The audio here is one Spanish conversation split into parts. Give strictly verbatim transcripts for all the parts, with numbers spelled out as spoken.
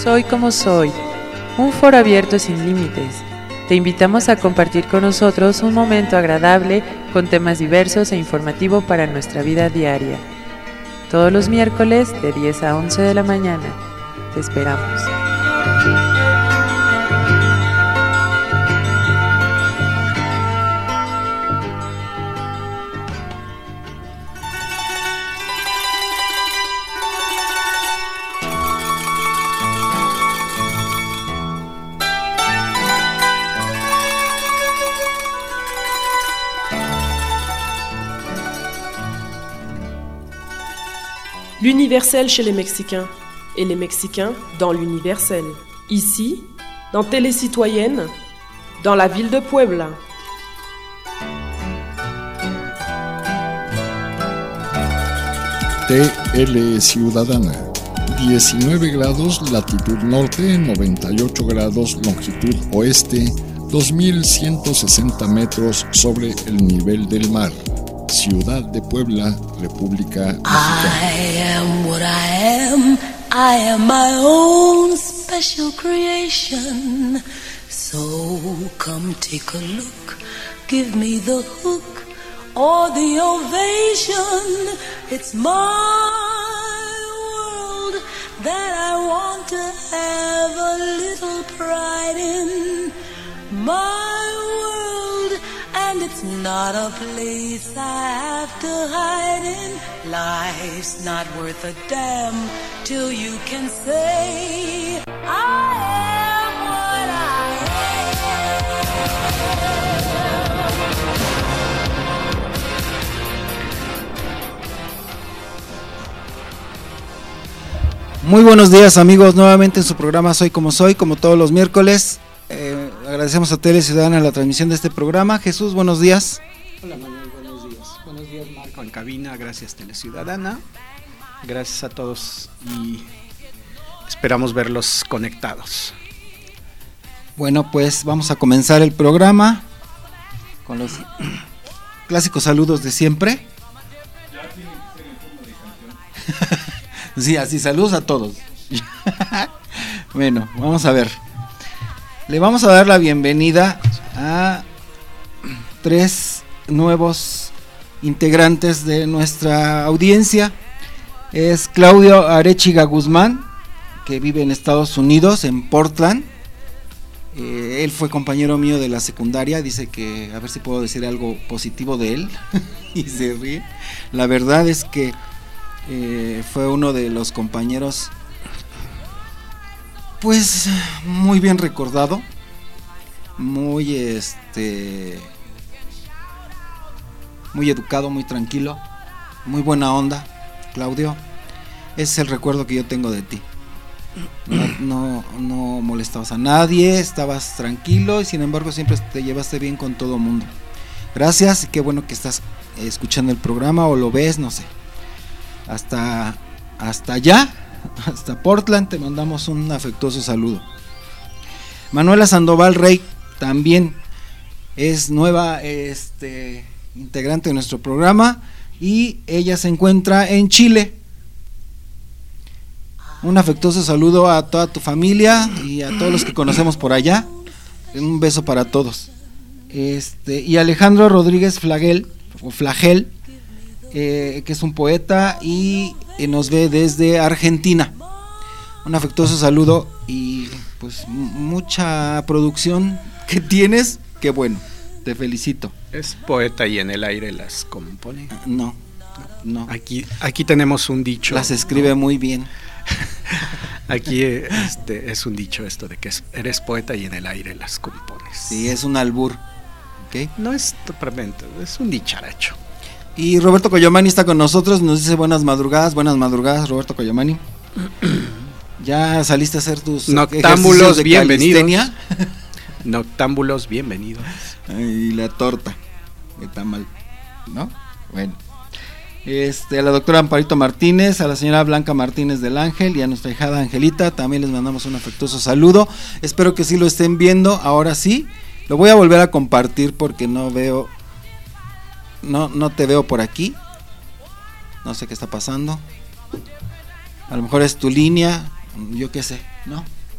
Soy como soy, un foro abierto sin límites. Te invitamos a compartir con nosotros un momento agradable con temas diversos e informativo para nuestra vida diaria. Todos los miércoles de diez a once de la mañana. Te esperamos. L'universel chez les Mexicains, et les Mexicains dans l'universel. Ici, dans Télécitoyenne, dans la ville de Puebla. T L Ciudadana, diecinueve grados latitud norte, noventa y ocho grados longitud oeste, dos mil ciento sesenta metros sobre el nivel del mar. Ciudad de Puebla, República Mexicana. I am what I am, I am my own special creation. So come take a look, give me the hook or the ovation. It's my world that I want to have a little pride in. My And it's not a place I have to hide in. Life's not worth a damn till you can say I am what I am. Muy buenos días, amigos, nuevamente en su programa Soy como soy, como todos los miércoles. Eh, agradecemos a Tele Ciudadana la transmisión de este programa. Jesús, buenos días. Hola Manuel, buenos días. Buenos días, Marco en cabina, gracias Tele Ciudadana. Gracias a todos y esperamos verlos conectados. Bueno, pues vamos a comenzar el programa con los clásicos saludos de siempre. Ya tiene que ser en forma de canción. Sí, así, saludos a todos. Bueno, vamos a ver. Le vamos a dar la bienvenida a tres nuevos integrantes de nuestra audiencia. Es Claudio Arechiga Guzmán, que vive en Estados Unidos, en Portland. Eh, él fue compañero mío de la secundaria, dice que a ver si puedo decir algo positivo de él. Y se ríe. La verdad es que eh, fue uno de los compañeros pues muy bien recordado, muy este muy educado, muy tranquilo, muy buena onda. Claudio, ese es el recuerdo que yo tengo de ti. No, no, no molestabas a nadie, estabas tranquilo y sin embargo siempre te llevaste bien con todo el mundo. Gracias y qué bueno que estás escuchando el programa o lo ves, no sé. Hasta, hasta allá. Hasta Portland te mandamos un afectuoso saludo. Manuela Sandoval Rey también es nueva este, integrante de nuestro programa y ella se encuentra en Chile. Un afectuoso saludo a toda tu familia y a todos los que conocemos por allá. Un beso para todos. Este, y Alejandro Rodríguez Flagel, o Flagel, eh, que es un poeta y eh, nos ve desde Argentina. Un afectuoso saludo y pues m- mucha producción que tienes, qué bueno, te felicito. Es poeta y en el aire las compone. No, no. Aquí, aquí tenemos un dicho. Las escribe ¿no? muy bien. Aquí este, es un dicho esto de que es, eres poeta y en el aire las compones. Sí, es un albur. ¿Okay? No es propiamente, es un dicharacho. Y Roberto Coyomani está con nosotros, nos dice buenas madrugadas, buenas madrugadas Roberto Coyomani. ¿Ya saliste a hacer tus noctámbulos bienvenidos? Noctámbulos bienvenidos. Y la torta, que está mal, ¿no? Bueno. Este, a la doctora Amparito Martínez, a la señora Blanca Martínez del Ángel y a nuestra hijada Angelita, también les mandamos un afectuoso saludo. Espero que sí lo estén viendo, ahora sí. Lo voy a volver a compartir porque no veo, no, no te veo por aquí. No sé qué está pasando. A lo mejor es tu línea yo qué sé, ¿no?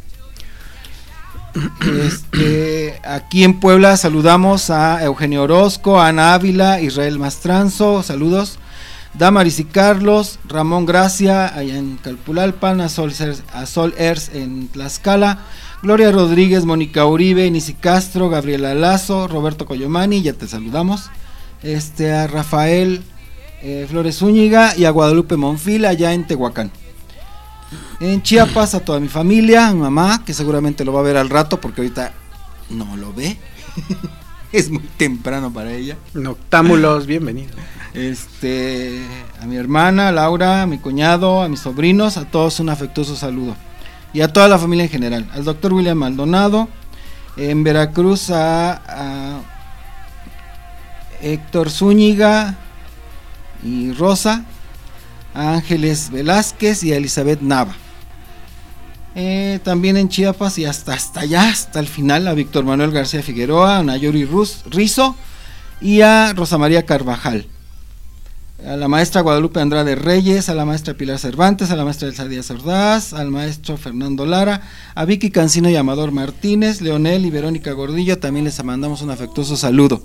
Este, aquí en Puebla saludamos a Eugenio Orozco, a Ana Ávila, Israel Mastranzo, saludos, Damaris y Carlos, Ramón Gracia allá en Calpulalpan, a Sol, a Sol Ers en Tlaxcala, Gloria Rodríguez, Mónica Uribe, Nisi Castro, Gabriela Lazo, Roberto Coyomani, ya te saludamos, este, a Rafael eh, Flores Zúñiga y a Guadalupe Monfil allá en Tehuacán. En Chiapas a toda mi familia, a mi mamá, que seguramente lo va a ver al rato porque ahorita no lo ve. Es muy temprano para ella. Noctámbulos, bienvenido. Este, a mi hermana Laura, a mi cuñado, a mis sobrinos, a todos un afectuoso saludo. Y a toda la familia en general. Al doctor William Maldonado, en Veracruz a, a Héctor Zúñiga y Rosa, a Ángeles Velázquez y a Elizabeth Nava. Eh, también en Chiapas y hasta, hasta allá, hasta el final, a Víctor Manuel García Figueroa, a Nayori Ruz, Rizo y a Rosa María Carvajal. A la maestra Guadalupe Andrade Reyes, a la maestra Pilar Cervantes, a la maestra Elsa Díaz Ordaz, al maestro Fernando Lara, a Vicky Cancino y Amador Martínez, Leonel y Verónica Gordillo, también les mandamos un afectuoso saludo.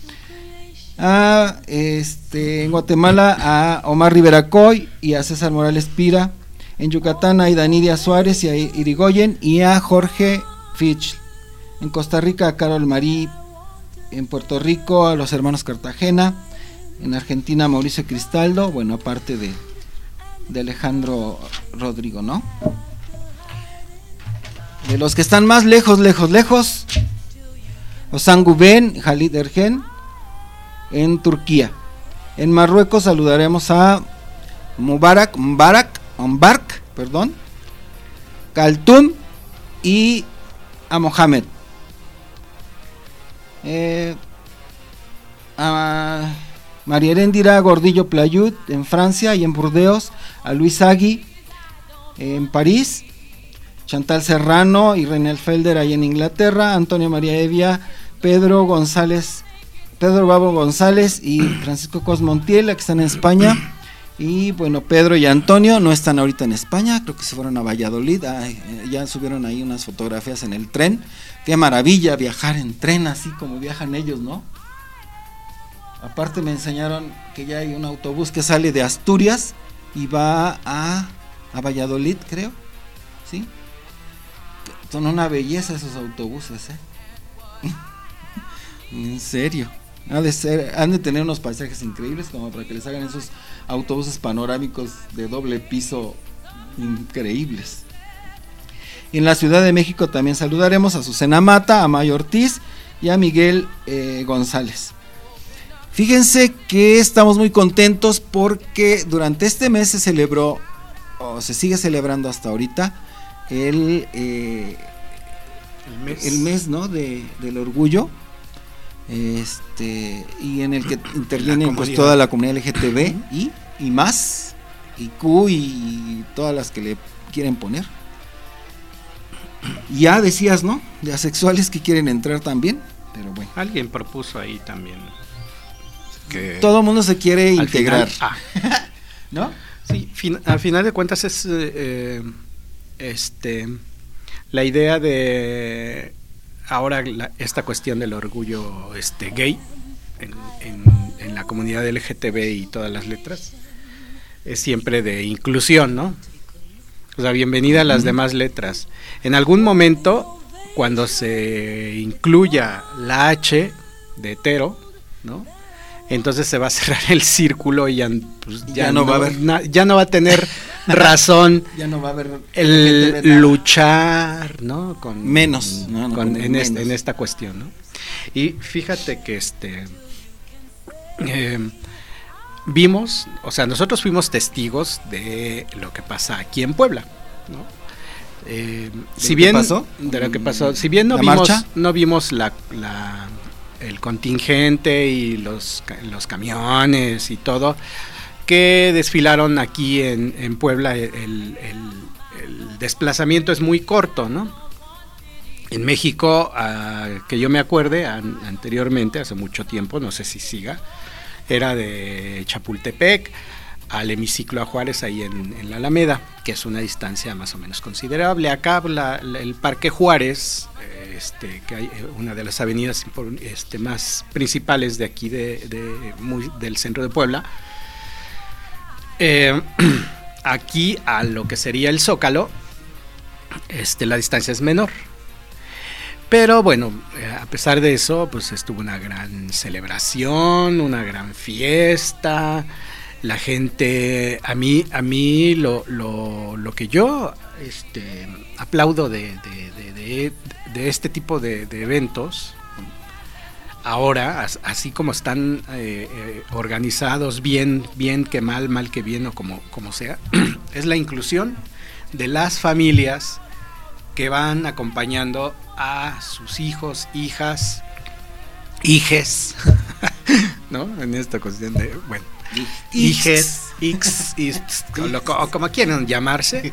A, este, en Guatemala a Omar Rivera Coy y a César Morales Pira, en Yucatán a Idanidia Suárez y a Irigoyen y a Jorge Fitch, en Costa Rica a Carol Marí, en Puerto Rico a los hermanos Cartagena, en Argentina a Mauricio Cristaldo, bueno, aparte de, de Alejandro Rodrigo, ¿no? De los que están más lejos, lejos, lejos, Ozan Guben, Halid Ergen, en Turquía. En Marruecos saludaremos a Mubarak, Mubarak, Mubarak, perdón, Kaltum y a Mohamed. Eh, a María Heréndira Gordillo Playut en Francia y en Burdeos, a Luis Agui en París, Chantal Serrano y Renel Felder ahí en Inglaterra, Antonio María Evia, Pedro González, Pedro Babo González y Francisco Cosmontiel, que están en España. Y bueno, Pedro y Antonio no están ahorita en España, creo que se fueron a Valladolid. Ay, ya subieron ahí unas fotografías en el tren. Qué maravilla viajar en tren así como viajan ellos, ¿no? Aparte me enseñaron que ya hay un autobús que sale de Asturias y va a, a Valladolid, creo, ¿sí? Son una belleza esos autobuses, ¿eh? En serio. Han de ser, han de tener unos paisajes increíbles como para que les hagan esos autobuses panorámicos de doble piso increíbles. Y en la Ciudad de México también saludaremos a Susana Mata, a Mayo Ortiz y a Miguel eh, González. Fíjense que estamos muy contentos porque durante este mes se celebró, o se sigue celebrando hasta ahorita, el, eh, el mes, el mes ¿no? de, del orgullo. Este, y en el que intervienen pues toda la comunidad L G T B y, y más, y Q y todas las que le quieren poner. Ya decías, ¿no? De asexuales que quieren entrar también, pero bueno. Alguien propuso ahí también que todo el mundo se quiere integrar, final, ah. ¿no? Sí, fin, al final de cuentas es eh, este la idea de ahora la, esta cuestión del orgullo este gay en, en, en la comunidad L G T B y todas las letras es siempre de inclusión, ¿no? O sea, bienvenida a las uh-huh. demás letras. En algún momento, cuando se incluya la H de hetero, ¿no? Entonces se va a cerrar el círculo y ya, pues, ya, ya no, no va a haber na, ya no va a tener razón ya no va a haber el luchar, ¿no? Con menos, no, no, con, con en, menos. Este, en esta cuestión, ¿no? Y fíjate que este eh, vimos, o sea, nosotros fuimos testigos de lo que pasa aquí en Puebla, ¿no? Eh, si bien pasó? de lo que pasó, si bien no vimos, marcha? no vimos la, la el contingente y los, los camiones y todo que desfilaron aquí en, en Puebla, el, el, el desplazamiento es muy corto, ¿no? En México, uh, que yo me acuerde, an, anteriormente, hace mucho tiempo, no sé si siga, era de Chapultepec al hemiciclo a Juárez, ahí en, en la Alameda, que es una distancia más o menos considerable. Acá la, la, el Parque Juárez, eh, este, que hay una de las avenidas este, más principales de aquí, de, de, muy, del centro de Puebla. Eh, aquí a lo que sería el Zócalo, este, la distancia es menor. Pero bueno, a pesar de eso, pues estuvo una gran celebración, una gran fiesta. La gente, a mí, a mí lo, lo, lo que yo este, aplaudo de, de, de, de, de este tipo de, de eventos, ahora, así como están eh, eh, organizados, bien, bien que mal, mal que bien o como, como sea, es la inclusión de las familias que van acompañando a sus hijos, hijas, hijes, ¿no? En esta cuestión de, bueno, hijes, x, x, o como quieran llamarse,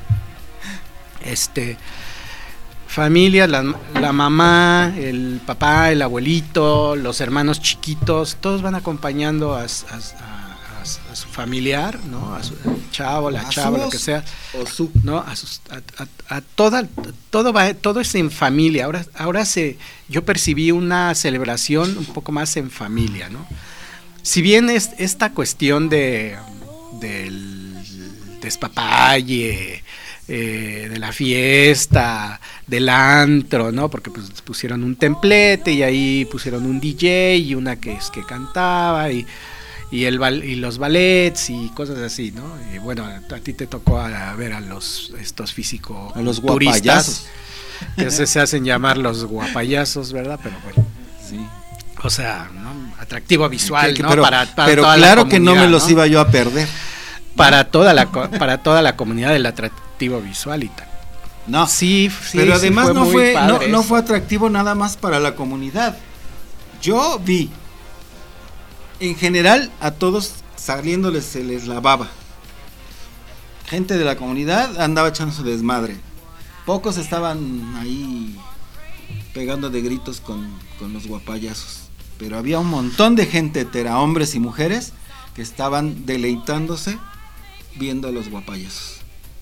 este, familia, la, la mamá, el papá, el abuelito, los hermanos chiquitos, todos van acompañando a, a, a, a su familiar, ¿no? A su chavo, la chava, lo que sea, o su, ¿no? A, sus, a, a, a toda, todo va, todo es en familia. Ahora, ahora se, yo percibí una celebración un poco más en familia, ¿no? Si bien es esta cuestión de del despapalle, eh, de la fiesta, del antro, ¿no? Porque pues pusieron un templete y ahí pusieron un D J y una que es que cantaba y y el y los ballets y cosas así, ¿no? Y bueno, a, a ti te tocó a, a ver a los estos físicos, a los guapayazos, que se, se hacen llamar los guapayazos, ¿verdad? Pero bueno, sí. O sea, ¿no? Atractivo visual, que, ¿no? Pero, para, para pero toda claro la que no me los ¿no? iba yo a perder. Para toda la para toda la comunidad del atractivo visual y tal. No, sí, sí pero además sí fue no fue no, no no fue atractivo nada más para la comunidad. Yo vi en general a todos saliéndoles se les lavaba. Gente de la comunidad andaba echando su desmadre. Pocos estaban ahí pegando de gritos con, con los guapayazos. Pero había un montón de gente hetera, hombres y mujeres, que estaban deleitándose viendo a los guapayazos.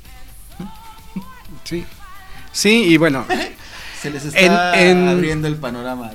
Sí. Sí, y bueno. Se les está en, en, abriendo el panorama.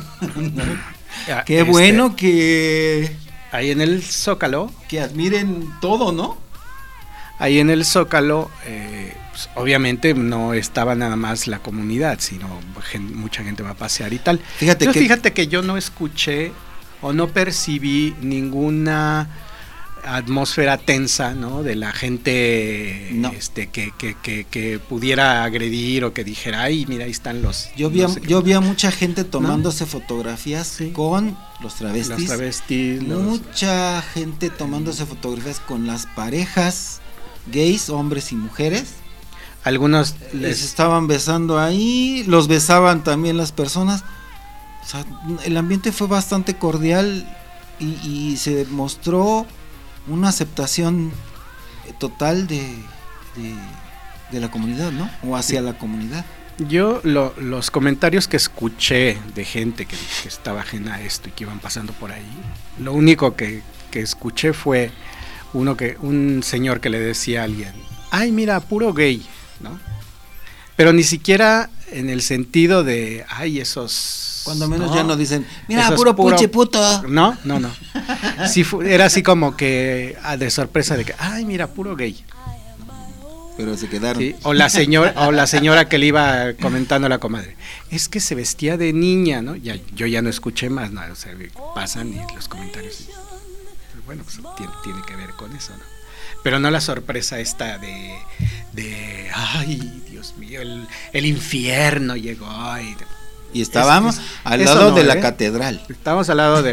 Ya, Qué este, bueno que ahí en el Zócalo, que admiren todo, ¿no? Ahí en el Zócalo, eh, pues, obviamente no estaba nada más la comunidad, sino gen, mucha gente va a pasear y tal. Fíjate yo, que fíjate que yo no escuché o no percibí ninguna atmósfera tensa, ¿no? De la gente, no. este, que, que, que, que pudiera agredir o que dijera, ay, mira, ahí están los. Yo vi, no a, sé yo vi a mucha gente tomándose ¿no? fotografías sí. con los travestis. Los travestis. Mucha los... gente tomándose fotografías con las parejas gays, hombres y mujeres. Algunos les, les estaban besando ahí, los besaban también las personas. O sea, el ambiente fue bastante cordial y, y se mostró una aceptación total de, de, de la comunidad, ¿no? O hacia sí. la comunidad. Yo lo, los comentarios que escuché de gente que, que estaba ajena a esto y que iban pasando por ahí, lo único que, que escuché fue uno que un señor que le decía a alguien, ay, mira, puro gay, ¿no? Pero ni siquiera en el sentido de, ay, esos... Cuando menos no, ya no dicen, mira, puro, puro puche puto. No, no, no. Sí, fue, era así como que ah, de sorpresa de que, ay, mira, puro gay. Pero se quedaron. Sí, o la señora, o la señora que le iba comentando a la comadre, es que se vestía de niña, ¿no? Ya, yo ya no escuché más nada, o sea, pasan y los comentarios. Bueno, pues tiene, tiene que ver con eso, ¿no? Pero no la sorpresa esta de, de ay, Dios mío, el, el infierno llegó. Y, y estábamos es, es, al lado no, de ¿eh? la catedral. Estábamos al lado de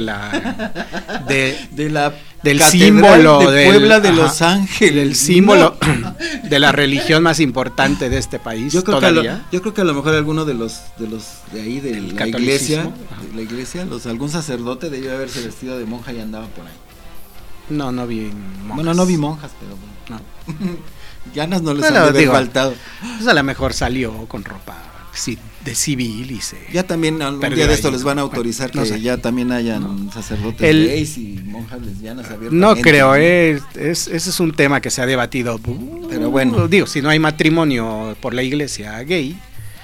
la de, de la del símbolo de Puebla del, de Los ajá, Ángeles, el símbolo no. de la religión más importante de este país. Yo creo, todavía. Que, a lo, yo creo que a lo mejor alguno de los de los de ahí de el la iglesia, de la iglesia, los algún sacerdote debió haberse vestido de monja y andaba por ahí. No, no vi monjas. Bueno, no vi monjas, pero bueno. No. Ganas no les bueno, han de digo, faltado. Pues a lo mejor salió con ropa, sí, de civil y se... Ya también algún perdió día de ahí, esto les van a ¿no? autorizar Bueno, que no sé. ya también hayan No. sacerdotes El- gays y monjas lesbianas abiertamente. No creo, ¿no? eh, es, ese es un tema que se ha debatido. Pero bueno. Digo, si no hay matrimonio por la iglesia gay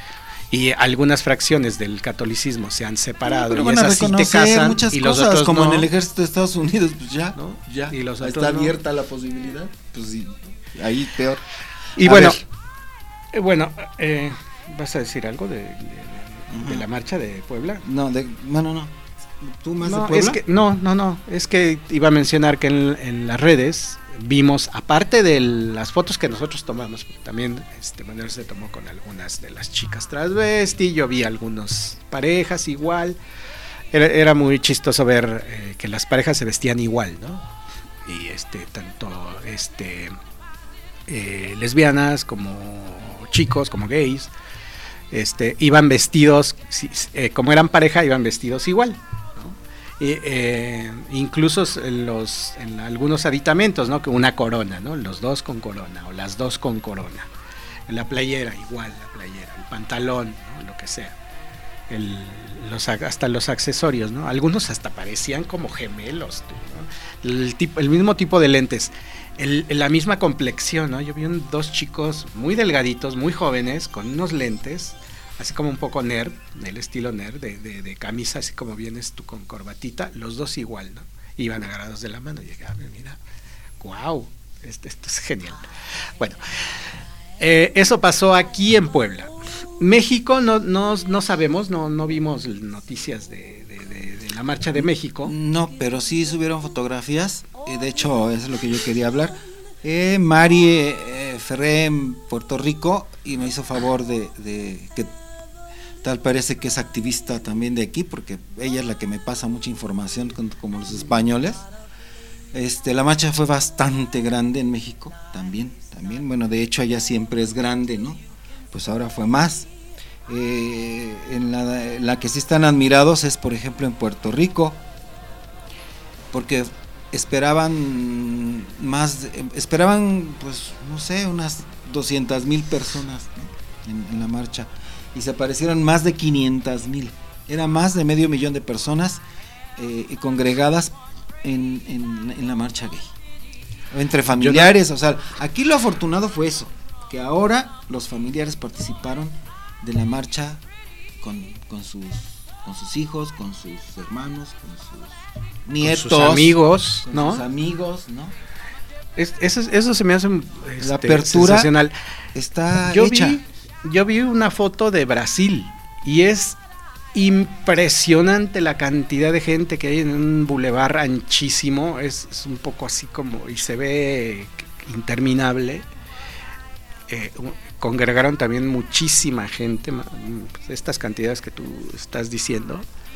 y algunas fracciones del catolicismo se han separado Pero y van a esas sí te reconocer casan muchas y los cosas, otros como no. en el ejército de Estados Unidos, pues ya, ¿No? ya, Y los está otros no. abierta la posibilidad, pues sí, ahí peor. Y A bueno, ver. eh, bueno, eh, ¿vas a decir algo de, de- de la marcha de Puebla? No, de, bueno, no, ¿tú más No, de Puebla? es que, no, no, no, es que iba a mencionar que en, en las redes vimos, aparte de las fotos que nosotros tomamos, también este Manuel se tomó con algunas de las chicas transvesti, yo vi algunas parejas igual, era, era muy chistoso ver eh, que las parejas se vestían igual, ¿no? Y este, tanto este eh, lesbianas como chicos, como gays, este, iban vestidos, si- eh, como eran pareja, iban vestidos igual. Y, eh, incluso en los en algunos aditamentos, ¿no? Que una corona, ¿no? Los dos con corona o las dos con corona. En la playera igual, la playera, el pantalón, ¿no? Lo que sea. El, los, hasta los accesorios, ¿no? Algunos hasta parecían como gemelos, ¿no? El, tipo, el mismo tipo de lentes, el, la misma complexión, ¿no? Yo vi un, dos chicos muy delgaditos, muy jóvenes, con unos lentes, así como un poco nerd, el estilo nerd, de, de, de camisa, así como vienes tú con corbatita, los dos igual, ¿no? Iban agarrados de la mano y dije, ah, mira, wow, esto, esto es genial. Bueno, eh, eso pasó aquí en Puebla. México no, no, no sabemos, no, no vimos noticias de, de, de, de la marcha de México. No, pero sí subieron fotografías, eh, de hecho, eso es lo que yo quería hablar. Eh, Mari eh, Ferré en Puerto Rico y me hizo favor de, de que tal parece que es activista también de aquí, porque ella es la que me pasa mucha información con, como los españoles. Este, la marcha fue bastante grande en México, también, también, bueno, de hecho allá siempre es grande, ¿no? Pues ahora fue más. Eh, en la, en la que sí están admirados es, por ejemplo, en Puerto Rico, porque esperaban más, esperaban, pues, no sé, unas doscientas mil personas, ¿no? en, en la marcha, y se aparecieron más de quinientas mil, era más de medio millón de personas eh, congregadas en, en, en la marcha gay, entre familiares, o sea, aquí lo afortunado fue eso, que ahora los familiares participaron de la marcha con, con sus con sus hijos, con sus hermanos, con sus nietos, con sus amigos, con ¿no? sus amigos, ¿no? Es, eso, eso se me hace este, La apertura sensacional. Está Yo hecha. vi, yo vi una foto de Brasil y es impresionante la cantidad de gente que hay en un bulevar anchísimo, es, es un poco así como, y se ve interminable. Eh, congregaron también muchísima gente, estas cantidades que tú estás diciendo,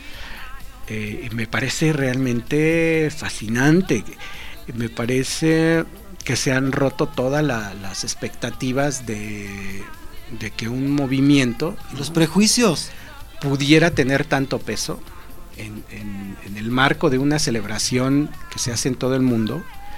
eh, me parece realmente fascinante, me parece que se han roto todas la, las expectativas de, de que un movimiento, los prejuicios, pudiera tener tanto peso en, en, en el marco de una celebración que se hace en todo el mundo.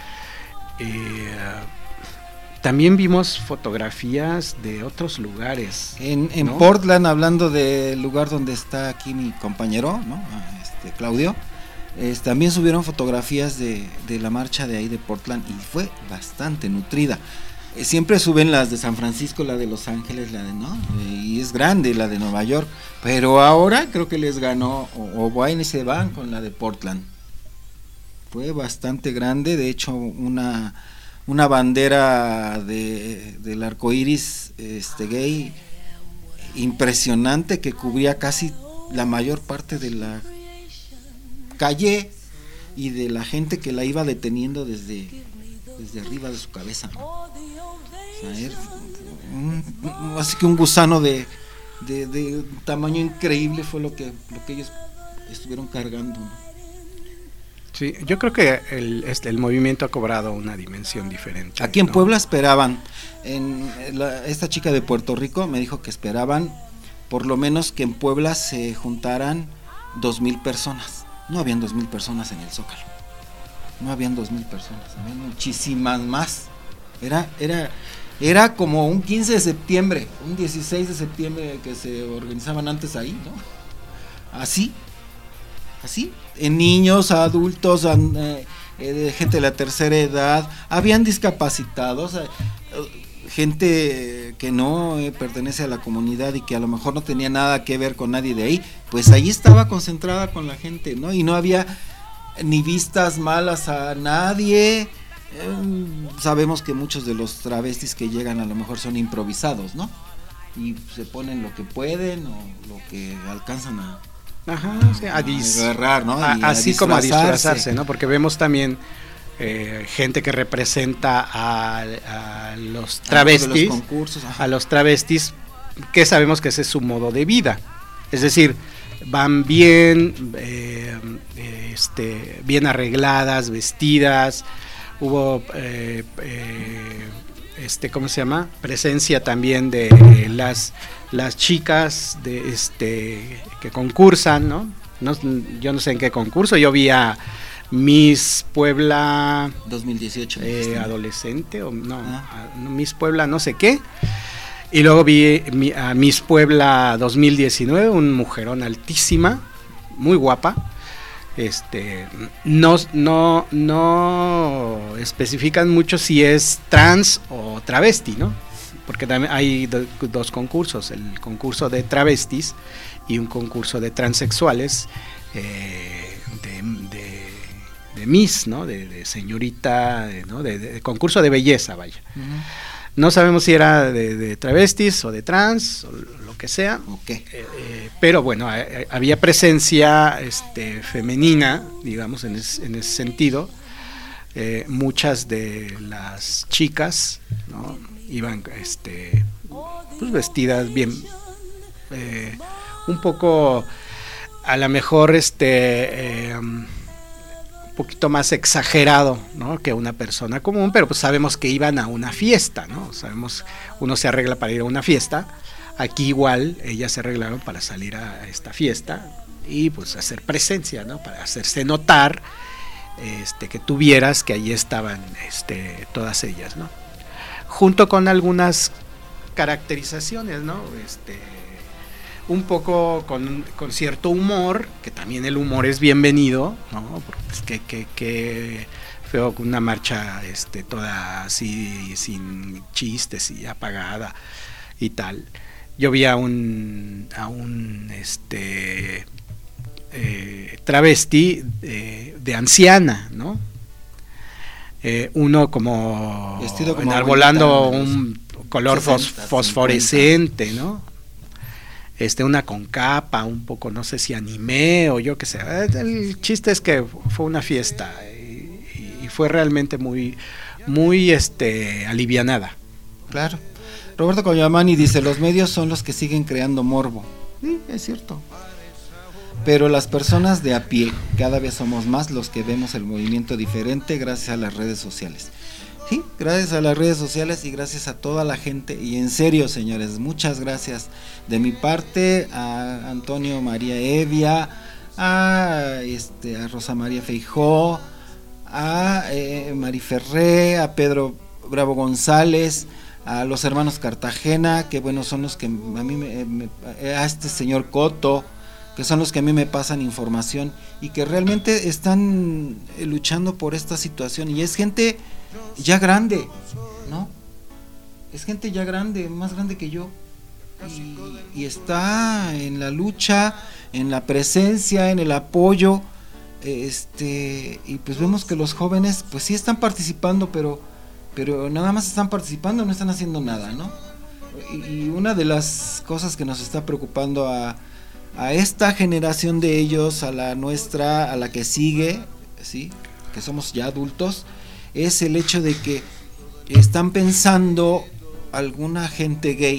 eh, También vimos fotografías de otros lugares. En, en ¿no? Portland, hablando del lugar donde está aquí mi compañero, ¿no? este, Claudio, es, también subieron fotografías de, de la marcha de ahí de Portland y fue bastante nutrida. Eh, siempre suben las de San Francisco, la de Los Ángeles, la de no, eh, y es grande la de Nueva York, pero ahora creo que les ganó, o, o van y se van con la de Portland. Fue bastante grande, de hecho una una bandera de, del arco iris este, gay impresionante que cubría casi la mayor parte de la calle y de la gente que la iba deteniendo desde, desde arriba de su cabeza, ¿no? O sea, era un, un, así que un gusano de, de, de tamaño increíble fue lo que, lo que ellos estuvieron cargando, ¿no? Sí, yo creo que el, este, el movimiento ha cobrado una dimensión diferente. Aquí en ¿no? Puebla esperaban, en la, esta chica de Puerto Rico me dijo que esperaban por lo menos que en Puebla se juntaran dos mil personas. No habían dos mil personas en el Zócalo, no habían dos mil personas, habían muchísimas más. Era, era, Era como un quince de septiembre, un dieciséis de septiembre que se organizaban antes ahí, ¿no? Así, así, en niños, adultos, eh, eh, gente de la tercera edad, habían discapacitados, eh, gente que no eh, pertenece a la comunidad y que a lo mejor no tenía nada que ver con nadie de ahí, pues ahí estaba concentrada con la gente, ¿no? Y no había ni vistas malas a nadie. Eh, sabemos que muchos de los travestis que llegan a lo mejor son improvisados, ¿no? Y se ponen lo que pueden o lo que alcanzan a, Ajá, sí, a, dis- a agarrar, ¿no? A, Y así a como a disfrazarse. disfrazarse, ¿no? Porque vemos también eh, gente que representa a, a los travestis, de los concursos, ajá. a los travestis, que sabemos que ese es su modo de vida. Es decir, van bien, eh, este, bien arregladas, vestidas. Hubo, eh, eh, este, ¿cómo se llama? Presencia también de las las chicas de este que concursan, ¿no? No, yo no sé en qué concurso. Yo vi a Miss Puebla dos mil dieciocho eh, adolescente o no, ah. a, no, Miss Puebla no sé qué. Y luego vi a Miss Puebla dos mil diecinueve, un mujerón altísima, muy guapa. Este, no, no, no especifican mucho si es trans o travesti, ¿no? Porque también hay do, dos concursos, el concurso de travestis y un concurso de transexuales, eh, de, de, de Miss, ¿no? De, de señorita, de, ¿no? De, de concurso de belleza, vaya. Uh-huh. No sabemos si era de, de travestis o de trans o lo que sea, okay. eh, eh, pero bueno, eh, había presencia este, femenina, digamos, en, es, en ese sentido. Eh, muchas de las chicas, ¿no? Iban este, pues vestidas bien, eh, un poco, a lo mejor este... Eh, poquito más exagerado, ¿no? Que una persona común, pero pues sabemos que iban a una fiesta, ¿no? Sabemos, uno se arregla para ir a una fiesta, aquí igual ellas se arreglaron para salir a esta fiesta y pues hacer presencia, ¿no? Para hacerse notar este, que tuvieras que allí estaban este, todas ellas, ¿no? Junto con algunas caracterizaciones, ¿no? Este, un poco con, con cierto humor, que también el humor es bienvenido, ¿no? Porque pues, que, que, que feo una marcha este, toda así, sin chistes y apagada y tal. Yo vi a un, a un este, eh, travesti de, de anciana, ¿no? Eh, uno como, vestido como enarbolando un color sesenta, fosforescente, ¿no? Este, una con capa, un poco, no sé si anime o yo qué sé. El chiste es que fue una fiesta y, y fue realmente muy, muy este, alivianada. Claro. Roberto Coyamani dice, los medios son los que siguen creando morbo. Sí, es cierto. Pero las personas de a pie, cada vez somos más los que vemos el movimiento diferente gracias a las redes sociales. Sí, gracias a las redes sociales y gracias a toda la gente, y en serio, señores, muchas gracias de mi parte a Antonio María Evia, a este a Rosa María Feijó, a eh, Mari Ferré, a Pedro Bravo González, a los hermanos Cartagena, que bueno, son los que a mí me, me, a este señor Coto, que son los que a mí me pasan información y que realmente están luchando por esta situación, y es gente ya grande, ¿no? Es gente ya grande, más grande que yo, y, y está en la lucha, en la presencia, en el apoyo, este, y pues vemos que los jóvenes pues sí están participando, pero, pero nada más están participando, no están haciendo nada, ¿no? Y, y una de las cosas que nos está preocupando a, a esta generación de ellos, a la nuestra, a la que sigue, ¿sí? Que somos ya adultos, es el hecho de que están pensando alguna gente gay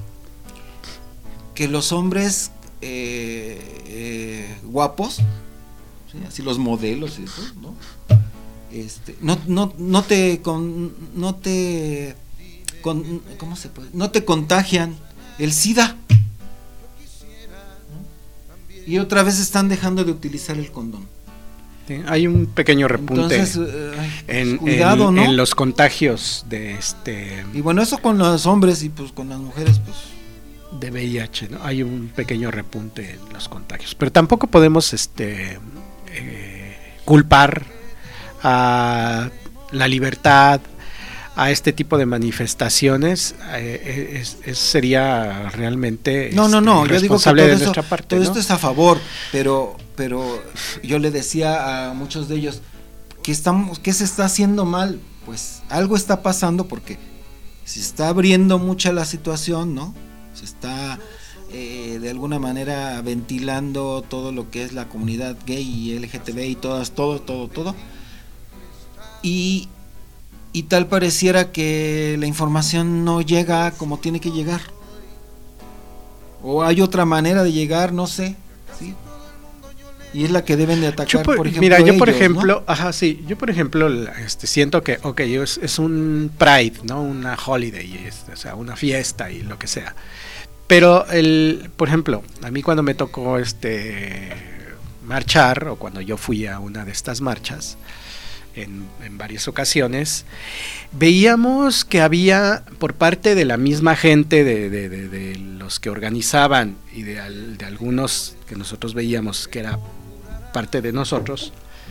que los hombres eh, eh, guapos, ¿sí? Así los modelos y eso, ¿no? Este, no, no, no te con, no te con, ¿cómo se puede? No te contagian el SIDA, ¿no? Y otra vez están dejando de utilizar el condón. Sí, hay un pequeño repunte. Entonces, eh, en, cuidado, en, ¿no? en los contagios de este Y bueno, eso con los hombres y pues con las mujeres, pues de V I H, ¿no? Hay un pequeño repunte en los contagios, pero tampoco podemos este eh, culpar a la libertad, a este tipo de manifestaciones. Eh, es, es, sería realmente no, no, no, yo digo que todo, de eso, nuestra parte, todo ¿no? esto es a favor, pero pero yo le decía a muchos de ellos que estamos, que se está haciendo mal, pues algo está pasando porque se está abriendo mucha la situación, ¿no? Se está eh, de alguna manera ventilando todo lo que es la comunidad gay y L G T B y todas, todo, todo, todo. Y, y tal pareciera que la información no llega como tiene que llegar. O hay otra manera de llegar, no sé, ¿sí? Y es la que deben de atacar, yo por, por ejemplo, mira, yo ellos, por ejemplo, ¿no? ajá, sí, yo por ejemplo, este, siento que, ok, es, es un Pride, ¿no? Una holiday, es, o sea, una fiesta y lo que sea. Pero, el, por ejemplo, a mí cuando me tocó este marchar, o cuando yo fui a una de estas marchas, en, en varias ocasiones, veíamos que había por parte de la misma gente, de, de, de, de los que organizaban y de, de algunos que nosotros veíamos que era parte de nosotros,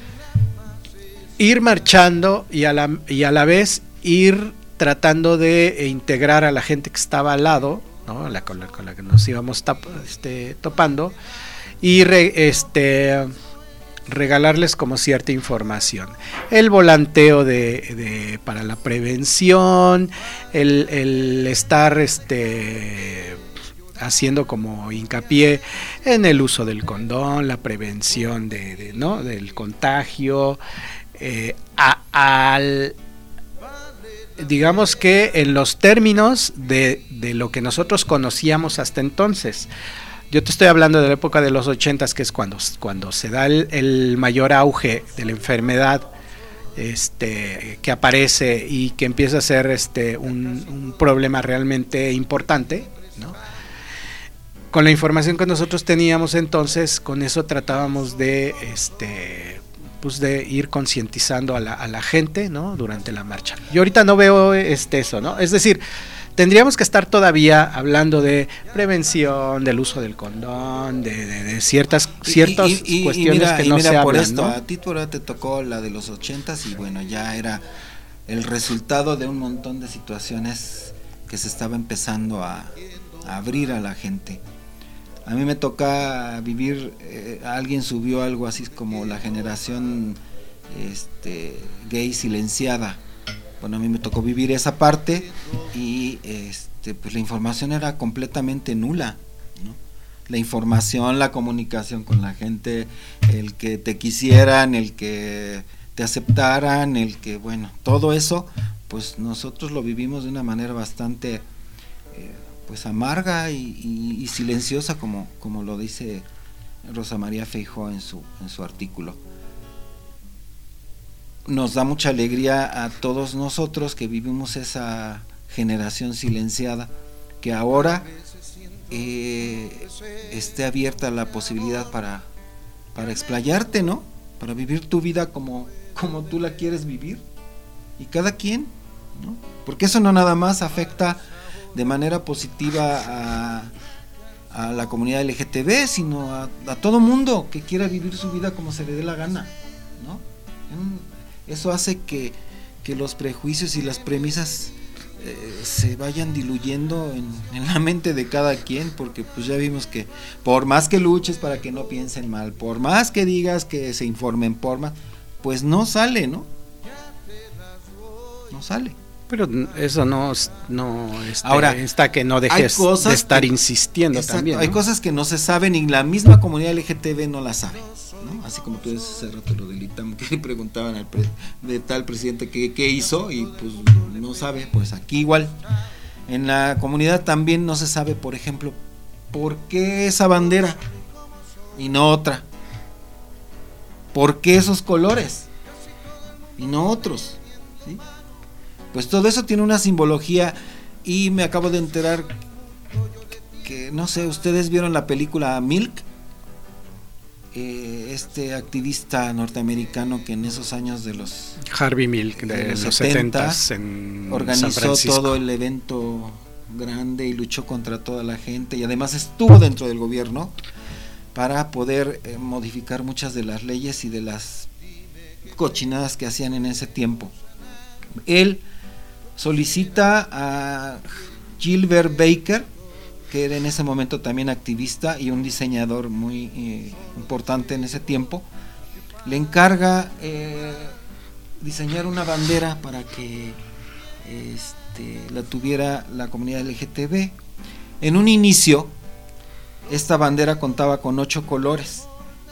ir marchando y a la, y a la vez ir tratando de integrar a la gente que estaba al lado, ¿no? la, con, la, con la que nos íbamos tap, este, topando, y re, este, regalarles como cierta información. El volanteo de, de para la prevención, el, el estar este haciendo como hincapié en el uso del condón, la prevención de, de no del contagio, eh, a, al digamos que en los términos de, de lo que nosotros conocíamos hasta entonces. Yo te estoy hablando de la época de los ochentas, que es cuando, cuando se da el, el mayor auge de la enfermedad este, que aparece y que empieza a ser este, un, un problema realmente importante, ¿no? Con la información que nosotros teníamos entonces, con eso tratábamos de, este, pues de ir concientizando a la, a la gente, ¿no? Durante la marcha. Yo ahorita no veo este, eso, ¿no? Es decir, tendríamos que estar todavía hablando de prevención, del uso del condón, de, de, de ciertas ciertas y, y, y, cuestiones y mira, que no mira, se por hablan, esto, ¿no? A ti ahora te tocó la de los ochentas y bueno, ya era el resultado de un montón de situaciones que se estaba empezando a, a abrir a la gente. A mí me toca vivir, eh, alguien subió algo así como la generación este, gay silenciada. Bueno, a mí me tocó vivir esa parte y este, pues la información era completamente nula, ¿no? La información, la comunicación con la gente, el que te quisieran, el que te aceptaran, el que, bueno, todo eso, pues nosotros lo vivimos de una manera bastante, eh, pues amarga y, y, y silenciosa, como, como lo dice Rosa María Feijóo en su, en su artículo. Nos da mucha alegría a todos nosotros que vivimos esa generación silenciada, que ahora eh, esté abierta la posibilidad para, para explayarte, ¿no? Para vivir tu vida como, como tú la quieres vivir, y cada quien, ¿no? Porque eso no nada más afecta de manera positiva a, a la comunidad L G T B, sino a, a todo mundo que quiera vivir su vida como se le dé la gana, ¿no? Eso hace que, que los prejuicios y las premisas eh, se vayan diluyendo en, en la mente de cada quien, porque pues ya vimos que por más que luches para que no piensen mal, por más que digas que se informen, por más, pues no sale, ¿no? No sale. Pero eso no, no este, ahora está que no dejes de estar que, insistiendo exacto, también, ¿no? Hay cosas que no se saben y la misma comunidad L G T B no la sabe, ¿no? Así como tú dices hace rato lo del I T A M, que le preguntaban al pre, de tal presidente qué, qué hizo y pues no sabe, pues aquí igual. En la comunidad también no se sabe, por ejemplo, por qué esa bandera y no otra. ¿Por qué esos colores y no otros? ¿Sí? Pues todo eso tiene una simbología y me acabo de enterar que, que no sé, ¿ustedes vieron la película Milk? eh, este activista norteamericano que en esos años de los Harvey Milk de, de los los setenta setentas en organizó San Francisco. todo el evento grande y luchó contra toda la gente y además estuvo dentro del gobierno para poder eh, modificar muchas de las leyes y de las cochinadas que hacían en ese tiempo. Él solicita a Gilbert Baker, que era en ese momento también activista y un diseñador muy eh, importante en ese tiempo, le encarga eh, diseñar una bandera para que este, la tuviera la comunidad L G T B. En un inicio, esta bandera contaba con ocho colores.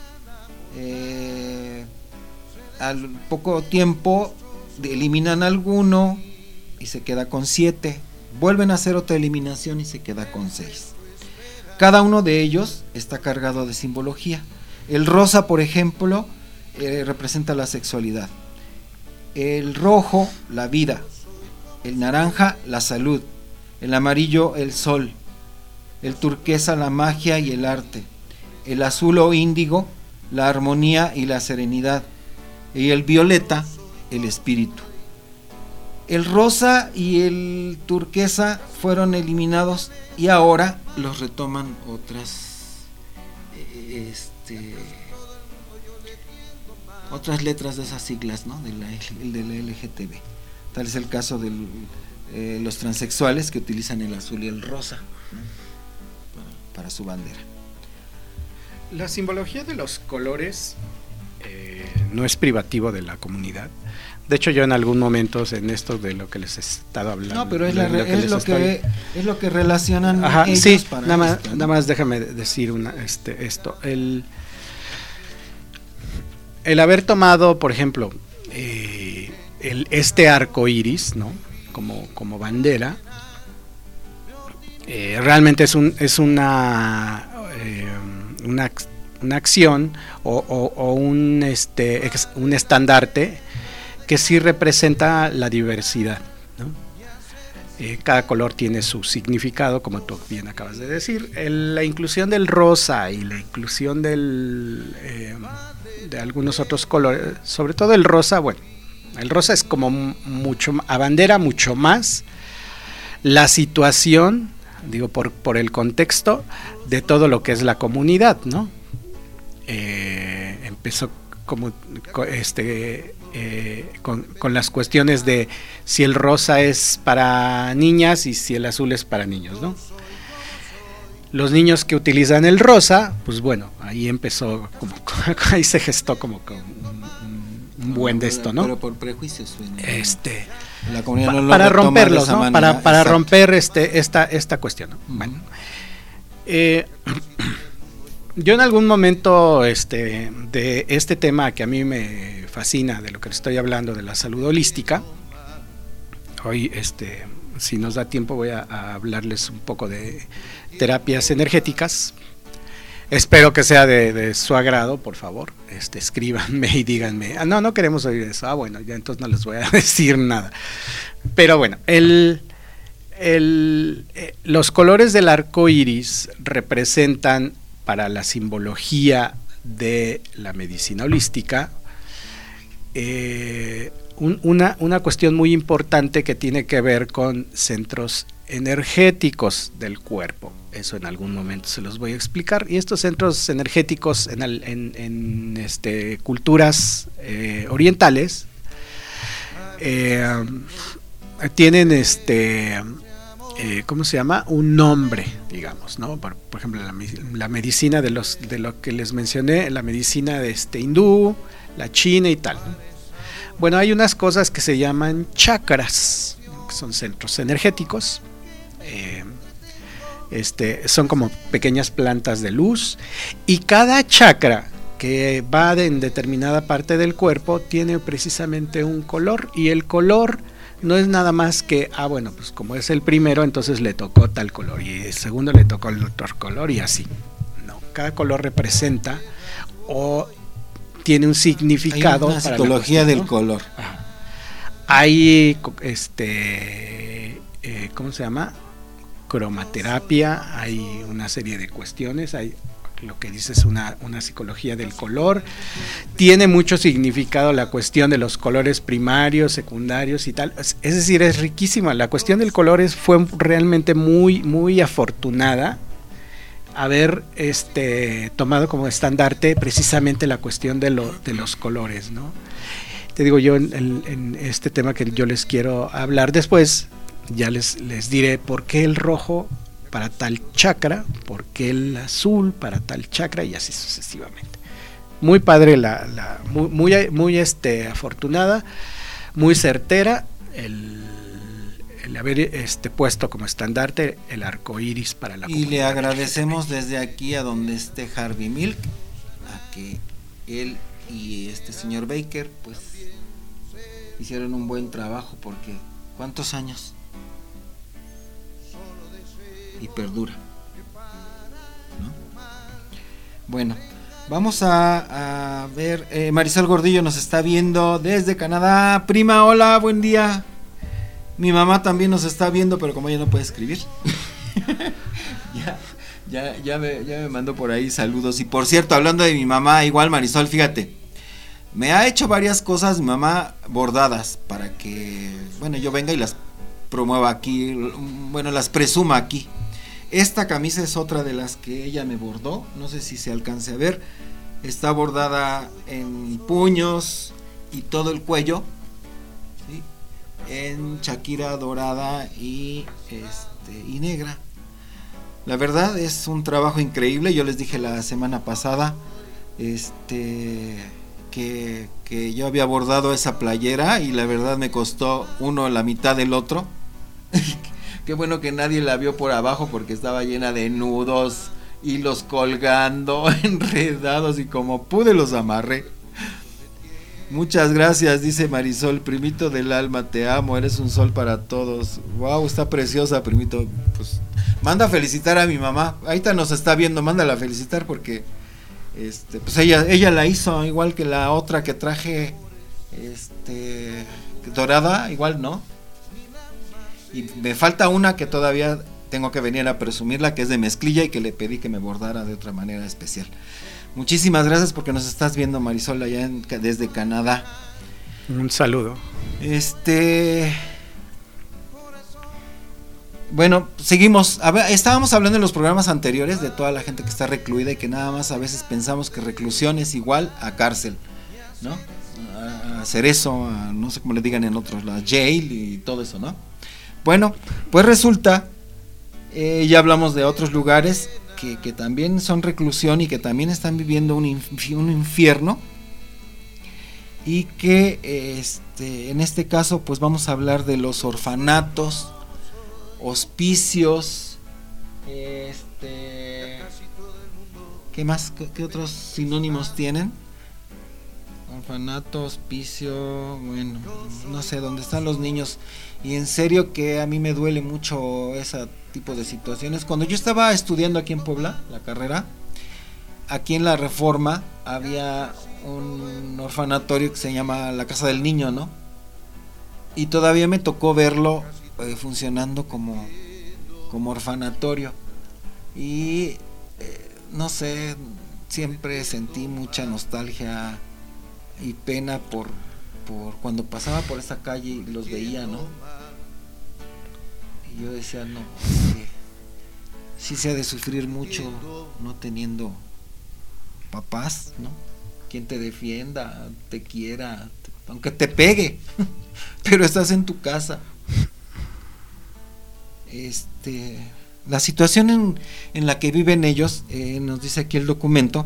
Eh, al poco tiempo eliminan alguno y se queda con siete. Vuelven a hacer otra eliminación y se queda con seis. Cada uno de ellos está cargado de simbología. El rosa, por ejemplo, eh, representa la sexualidad. El rojo, la vida. El naranja, la salud. El amarillo, el sol. El turquesa, la magia y el arte. El azul o índigo, la armonía y la serenidad. Y el violeta, el espíritu. El rosa y el turquesa fueron eliminados y ahora los retoman otras este, otras letras de esas siglas, ¿no? de, la, de la L G T B. Tal es el caso de eh, los transexuales que utilizan el azul y el rosa, ¿no? para, para su bandera. La simbología de los colores eh, no es privativo de la comunidad. De hecho, yo en algún momento en esto de lo que les he estado hablando. No, pero es, la, lo que, es, lo, estoy... que es lo que relacionan. Ajá, ellos sí, para nada más, esto, ¿no? nada más déjame decir una, este, esto. El, el haber tomado, por ejemplo, eh, el, este arco iris, ¿no? Como, como bandera, eh, realmente es un, es una, eh, una, una acción o, o, o un, este, ex, un estandarte que sí representa la diversidad, ¿no? Eh, cada color tiene su significado, como tú bien acabas de decir. El, la inclusión del rosa y la inclusión del, eh, de algunos otros colores, sobre todo el rosa, bueno, el rosa es como mucho, abandera mucho más la situación, digo, por, por el contexto de todo lo que es la comunidad, ¿no? Eh, empezó como este eh, con, con las cuestiones de si el rosa es para niñas y si el azul es para niños, ¿no? Los niños que utilizan el rosa, pues bueno, ahí empezó como, ahí se gestó como, como un, un buen de esto, ¿no? Pero por prejuicios, ¿no? Este, la comunidad pa, no para romperlos, ¿no? Manera, para, para romper este esta esta cuestión, ¿no? Uh-huh. Bueno, eh, yo en algún momento este, de este tema que a mí me fascina, de lo que les estoy hablando, de la salud holística, hoy este, si nos da tiempo voy a, a hablarles un poco de terapias energéticas. Espero que sea de, de su agrado, por favor, este, escríbanme y díganme, ah, no, no queremos oír eso, ah, bueno, ya entonces no les voy a decir nada. Pero bueno, el... El, eh, los colores del arco iris representan, para la simbología de la medicina holística, eh, un, una, una cuestión muy importante que tiene que ver con centros energéticos del cuerpo. Eso en algún momento se los voy a explicar. Y estos centros energéticos en, el, en, en este, culturas eh, orientales eh, tienen este... Eh, ¿cómo se llama? Un nombre, digamos, ¿no? Por, por ejemplo, la, la medicina de los de lo que les mencioné, la medicina de este hindú, la china y tal, ¿no? Bueno, hay unas cosas que se llaman chakras, que son centros energéticos. Eh, este, son como pequeñas plantas de luz, y cada chakra que va de, en determinada parte del cuerpo tiene precisamente un color, y el color no es nada más que, ah, bueno, pues como es el primero, entonces le tocó tal color, y el segundo le tocó el otro color, y así. No, cada color representa o tiene un significado. Hay una para psicología la cuestión, del ¿no? color. Ajá. Hay, este, eh, ¿cómo se llama? Cromaterapia, hay una serie de cuestiones, hay lo que dice es una, una psicología del color. Tiene mucho significado la cuestión de los colores primarios, secundarios y tal. Es, es decir, es riquísima. La cuestión del color es, fue realmente muy, muy afortunada haber este, tomado como estandarte precisamente la cuestión de, lo, de los colores, ¿no? Te digo yo, en, en, en este tema que yo les quiero hablar después, ya les, les diré por qué el rojo para tal chakra, por qué el azul para tal chakra y así sucesivamente. Muy padre, la, la muy, muy, muy este, afortunada, muy certera el, el haber este, puesto como estandarte el arco iris para la comunidad. Y le agradecemos desde aquí a donde esté Harvey Milk, a que él y este señor Baker pues hicieron un buen trabajo, porque ¿cuántos años? Y perdura, ¿no? Bueno, vamos a, a ver, eh, Marisol Gordillo nos está viendo desde Canadá. Prima, hola, buen día. Mi mamá también nos está viendo, pero como ella no puede escribir, ya, ya, ya, me, ya me mandó por ahí saludos. Y por cierto, hablando de mi mamá, igual Marisol, fíjate, me ha hecho varias cosas mi mamá bordadas para que, bueno, yo venga y las promueva aquí, bueno, las presuma aquí. Esta camisa es otra de las que ella me bordó, no sé si se alcance a ver, está bordada en puños y todo el cuello, ¿sí? En Shakira dorada y, este, y negra. La verdad es un trabajo increíble. Yo les dije la semana pasada este, que, que yo había bordado esa playera y la verdad me costó uno la mitad del otro. Qué bueno que nadie la vio por abajo porque estaba llena de nudos, hilos colgando, enredados, y como pude los amarré. Muchas gracias, dice Marisol, primito del alma, te amo, eres un sol para todos. Wow, está preciosa, primito. Pues manda a felicitar a mi mamá. Ahorita nos está viendo, mándala a felicitar porque este, pues ella, ella la hizo igual que la otra que traje, este, dorada, igual, ¿no? Y me falta una que todavía tengo que venir a presumirla, que es de mezclilla y que le pedí que me bordara de otra manera especial. Muchísimas gracias porque nos estás viendo, Marisol, allá en, desde Canadá. Un saludo. Este... Bueno, seguimos. A ver, estábamos hablando en los programas anteriores de toda la gente que está recluida y que nada más a veces pensamos que reclusión es igual a cárcel, ¿no? A hacer eso, a, no sé cómo le digan en otros, la jail y todo eso, ¿no? Bueno, pues resulta, eh, ya hablamos de otros lugares que, que también son reclusión y que también están viviendo un, inf- un infierno, y que este, en este caso pues vamos a hablar de los orfanatos, hospicios, este, ¿qué más? ¿Qué, qué otros sinónimos tienen? Orfanato, hospicio, bueno, no sé, dónde están los niños. Y en serio que a mí me duele mucho ese tipo de situaciones. Cuando yo estaba estudiando aquí en Puebla, la carrera, aquí en la Reforma había un orfanatorio que se llama la Casa del Niño, ¿no? Y todavía me tocó verlo eh, funcionando como, como orfanatorio. Y eh, no sé, siempre sentí mucha nostalgia y pena por, por cuando pasaba por esa calle y los veía, ¿no? Y yo decía, no, sí, sí se ha de sufrir mucho no teniendo papás, ¿no? Quien te defienda, te quiera, te, aunque te pegue, pero estás en tu casa. Este, la situación en, en la que viven ellos, eh, nos dice aquí el documento.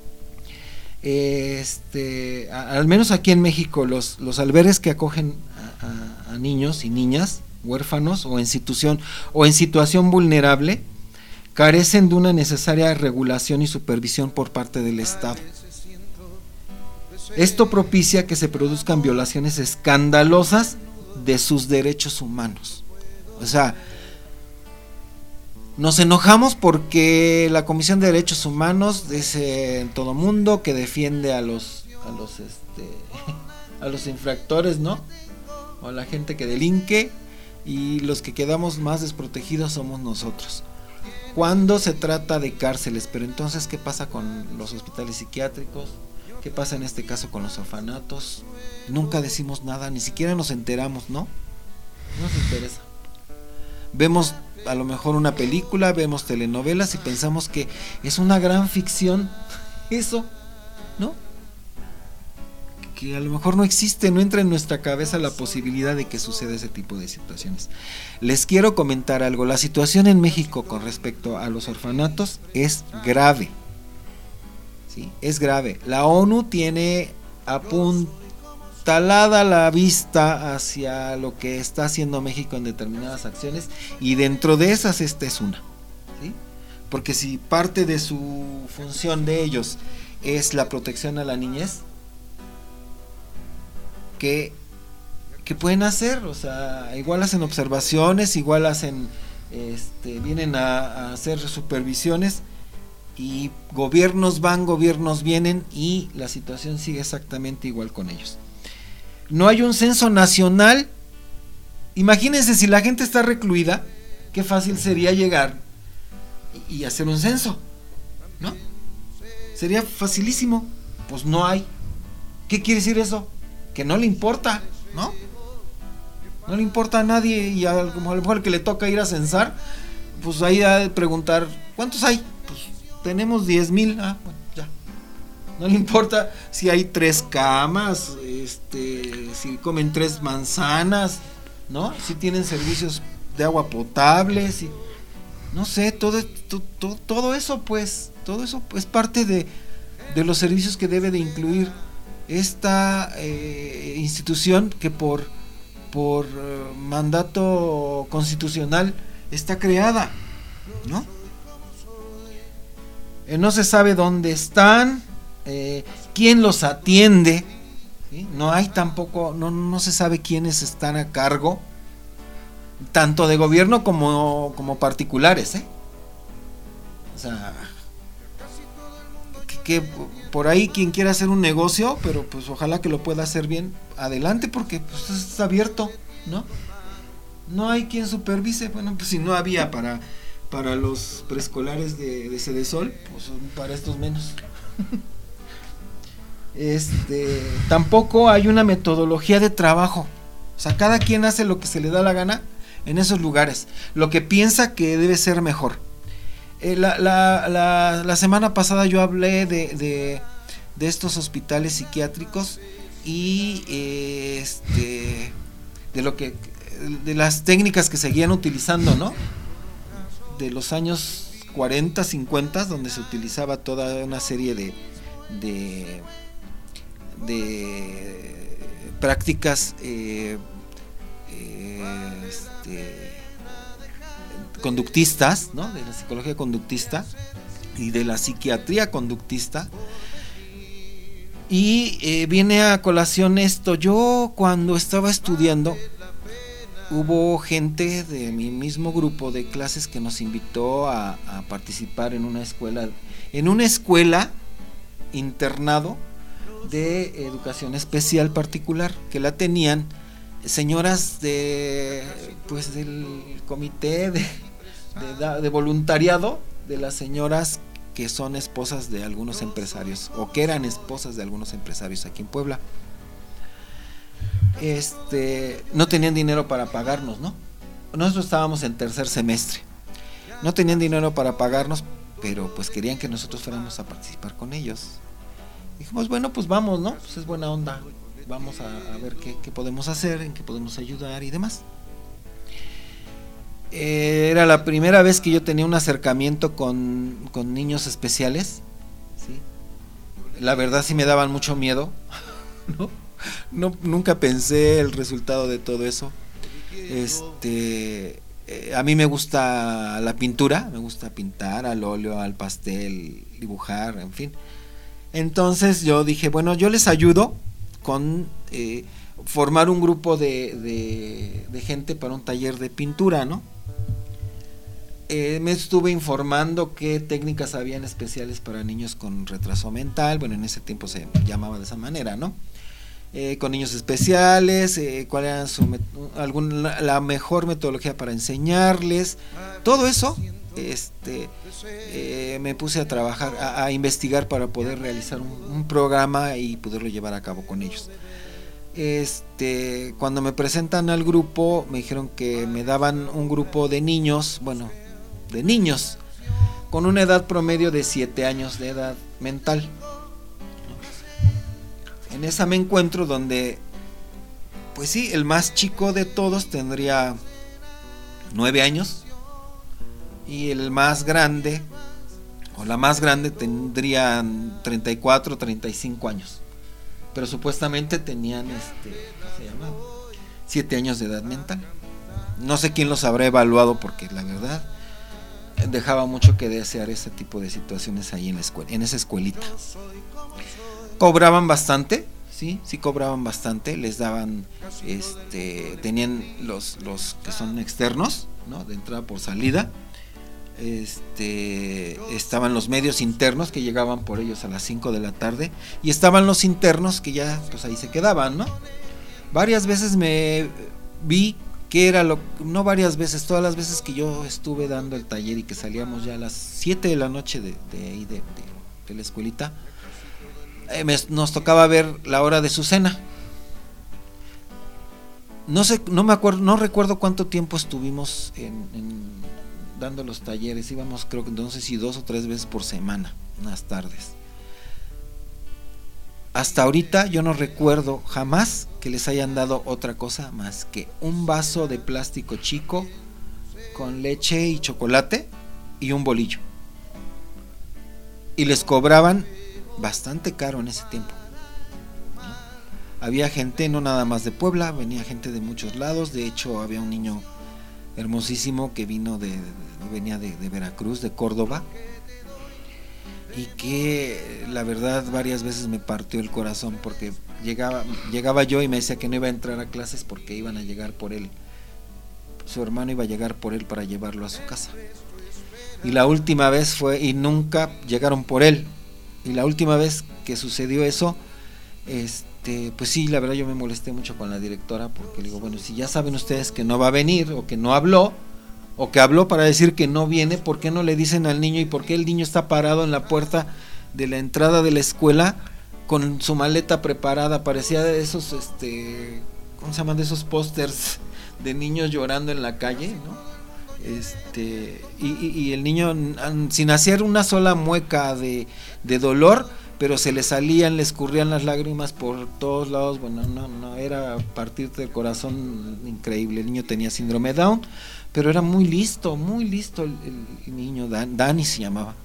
Este, a, al menos aquí en México, los, los albergues que acogen a, a, a niños y niñas huérfanos o en situación o en situación vulnerable carecen de una necesaria regulación y supervisión por parte del Estado. Esto propicia que se produzcan violaciones escandalosas de sus derechos humanos. O sea, nos enojamos porque la Comisión de Derechos Humanos dice en todo mundo que defiende a los a los este a los infractores, ¿no? O a la gente que delinque, y los que quedamos más desprotegidos somos nosotros. cuando se trata de cárceles, pero entonces, ¿qué pasa con los hospitales psiquiátricos? ¿Qué pasa en este caso con los orfanatos? Nunca decimos nada, ni siquiera nos enteramos, ¿no? No nos interesa. Vemos a lo mejor una película, vemos telenovelas y pensamos que es una gran ficción eso, ¿no? Que a lo mejor no existe, no entra en nuestra cabeza la posibilidad de que suceda ese tipo de situaciones. Les quiero comentar algo, la situación en México con respecto a los orfanatos es grave, ¿sí? Es grave. La ONU tiene apuntalada la vista hacia lo que está haciendo México en determinadas acciones, y dentro de esas esta es una, ¿sí? Porque si parte de su función de ellos es la protección a la niñez, que, que pueden hacer, o sea, igual hacen observaciones, igual hacen, este, vienen a, a hacer supervisiones, y gobiernos van, gobiernos vienen, y la situación sigue exactamente igual con ellos. No hay un censo nacional. Imagínense, si la gente está recluida, qué fácil sería llegar y, y hacer un censo, ¿no? Sería facilísimo. Pues no hay. ¿Qué quiere decir eso? Que no le importa, ¿no? No le importa a nadie, y a, a lo mejor el que le toca ir a censar, pues ahí a preguntar, ¿cuántos hay? Pues tenemos diez mil, ah, bueno, ya. No le importa si hay tres camas, este, si comen tres manzanas, ¿no? Si tienen servicios de agua potable, si, no sé, todo, todo, todo eso, pues, todo eso es parte de, de los servicios que debe de incluir esta eh, institución que por, por uh, mandato constitucional está creada, ¿no? Eh, no se sabe dónde están, eh, quién los atiende, ¿sí? No hay tampoco, no, no se sabe quiénes están a cargo, tanto de gobierno como, como particulares, ¿eh? O sea, que, que por ahí quien quiera hacer un negocio, pero pues ojalá que lo pueda hacer bien, adelante, porque pues es abierto, ¿no? No hay quien supervise. Bueno, pues si no había para, para los preescolares de, de Sedesol, pues para estos menos. Este, tampoco hay una metodología de trabajo. O sea, cada quien hace lo que se le da la gana en esos lugares, lo que piensa que debe ser mejor. Eh, la, la, la, la semana pasada yo hablé de, de, de estos hospitales psiquiátricos y eh, este, de lo que, de las técnicas que seguían utilizando, ¿no? De los años cuarenta, cincuenta, donde se utilizaba toda una serie de de, de prácticas eh, eh, este, conductistas, ¿no? De la psicología conductista y de la psiquiatría conductista. Y eh, viene a colación esto. Yo cuando estaba estudiando, hubo gente de mi mismo grupo de clases que nos invitó a, a participar en una escuela, en una escuela internado de educación especial particular, que la tenían señoras de, pues, del comité de, de, de voluntariado de las señoras que son esposas de algunos empresarios, o que eran esposas de algunos empresarios aquí en Puebla. Este, no tenían dinero para pagarnos, ¿no? Nosotros estábamos en tercer semestre. No tenían dinero para pagarnos, pero pues querían que nosotros fuéramos a participar con ellos. Dijimos, bueno, pues vamos, ¿no? Pues es buena onda. Vamos a, a ver qué, qué podemos hacer, en qué podemos ayudar y demás. Eh, era la primera vez que yo tenía un acercamiento con, con niños especiales, ¿sí? La verdad sí me daban mucho miedo, ¿no? No, nunca pensé el resultado de todo eso. Este, eh, a mí me gusta la pintura, me gusta pintar al óleo, al pastel, dibujar, en fin. Entonces yo dije, bueno, yo les ayudo con eh, formar un grupo de, de, de gente para un taller de pintura, ¿no? Eh, me estuve informando qué técnicas habían especiales para niños con retraso mental. Bueno, en ese tiempo se llamaba de esa manera, ¿no? Eh, con niños especiales, eh, cuál era su met- algún, la, la mejor metodología para enseñarles, todo eso este, eh, me puse a trabajar, a, a investigar para poder realizar un, un programa y poderlo llevar a cabo con ellos. Este, cuando me presentan al grupo, me dijeron que me daban un grupo de niños, bueno, de niños, con una edad promedio de siete años de edad mental. En esa me encuentro donde, pues sí, el más chico de todos tendría nueve años y el más grande, o la más grande, tendrían treinta y cuatro, treinta y cinco años. Pero supuestamente tenían, este, ¿cómo se llama? siete años de edad mental. No sé quién los habrá evaluado porque la verdad dejaba mucho que desear ese tipo de situaciones ahí en la escuela, en esa escuelita. Cobraban bastante, sí, sí cobraban bastante, les daban, este, tenían los, los que son externos, ¿no? De entrada por salida. Este, estaban los medios internos que llegaban por ellos a las cinco de la tarde y estaban los internos que ya pues ahí se quedaban, ¿no? Varias veces me vi que era lo, no varias veces, todas las veces que yo estuve dando el taller y que salíamos ya a las siete de la noche de, de, de, de, de la escuelita, eh, me, nos tocaba ver la hora de su cena. No sé, no me acuerdo, no recuerdo cuánto tiempo estuvimos en, en dando los talleres, íbamos creo que no sé si dos o tres veces por semana, unas tardes. Hasta ahorita yo no recuerdo jamás que les hayan dado otra cosa más que un vaso de plástico chico con leche y chocolate y un bolillo. Y les cobraban bastante caro en ese tiempo, ¿no? Había gente no nada más de Puebla, venía gente de muchos lados. De hecho había un niño hermosísimo que vino de, venía de, de Veracruz, de Córdoba, y que la verdad varias veces me partió el corazón porque llegaba, llegaba yo y me decía que no iba a entrar a clases porque iban a llegar por él, su hermano iba a llegar por él para llevarlo a su casa. Y la última vez fue, y nunca llegaron por él, y la última vez que sucedió eso, este, pues sí, la verdad yo me molesté mucho con la directora porque le digo, bueno, si ya saben ustedes que no va a venir o que no habló, o que habló para decir que no viene, ¿por qué no le dicen al niño? ¿Y por qué el niño está parado en la puerta de la entrada de la escuela con su maleta preparada? Parecía de esos, este, ¿cómo se llaman? De esos pósters de niños llorando en la calle, ¿no? Este, y, y, y el niño sin hacer una sola mueca de, de dolor, pero se le salían, le escurrían las lágrimas por todos lados. Bueno, no, no, era partirte el corazón increíble. El niño tenía síndrome Down, pero era muy listo, muy listo el, el niño, Dan, Dani se llamaba.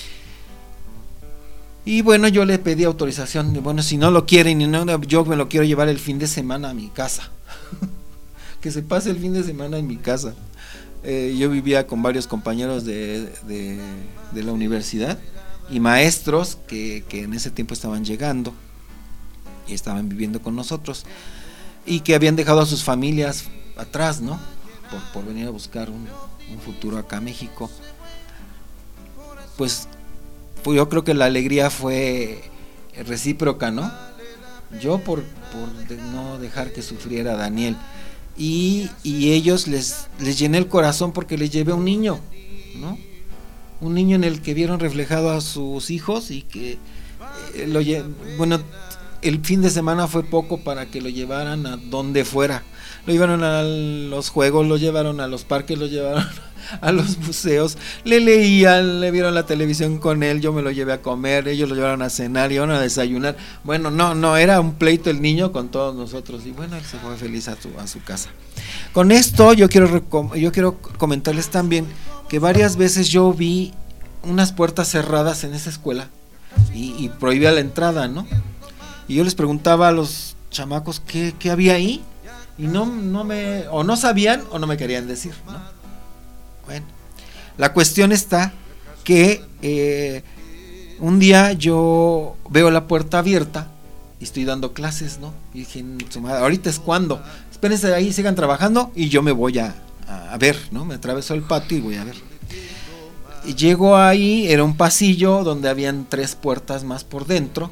Y bueno, yo le pedí autorización, de, bueno, si no lo quieren, y no, yo me lo quiero llevar el fin de semana a mi casa. Que se pase el fin de semana en mi casa. Eh, yo vivía con varios compañeros de, de, de la universidad y maestros que, que en ese tiempo estaban llegando y estaban viviendo con nosotros y que habían dejado a sus familias atrás, ¿no? Por, por venir a buscar un, un futuro acá a México. Pues, pues yo creo que la alegría fue recíproca, ¿no? Yo por, por de no dejar que sufriera Daniel y, y ellos les, les llené el corazón porque les llevé a un niño, ¿no? Un niño en el que vieron reflejado a sus hijos y que eh, lo bueno, el fin de semana fue poco para que lo llevaran a donde fuera. Lo llevaron a los juegos, lo llevaron a los parques, lo llevaron a los museos, le leían, le vieron la televisión con él, yo me lo llevé a comer, ellos lo llevaron a cenar, iban a desayunar. Bueno, no, no, era un pleito el niño con todos nosotros y bueno, él se fue feliz a su, a su casa. Con esto yo quiero, yo quiero comentarles también que varias veces yo vi unas puertas cerradas en esa escuela y, y prohibía la entrada, ¿no? Y yo les preguntaba a los chamacos qué, qué había ahí y no, no me, o no sabían o no me querían decir, ¿no? Bueno, la cuestión está que eh, un día yo veo la puerta abierta y estoy dando clases, ¿no? Y dije, ahorita es cuando, espérense ahí, sigan trabajando y yo me voy a, a ver, ¿no? Me atraveso el patio y voy a ver. Y llego ahí, era un pasillo donde habían tres puertas más por dentro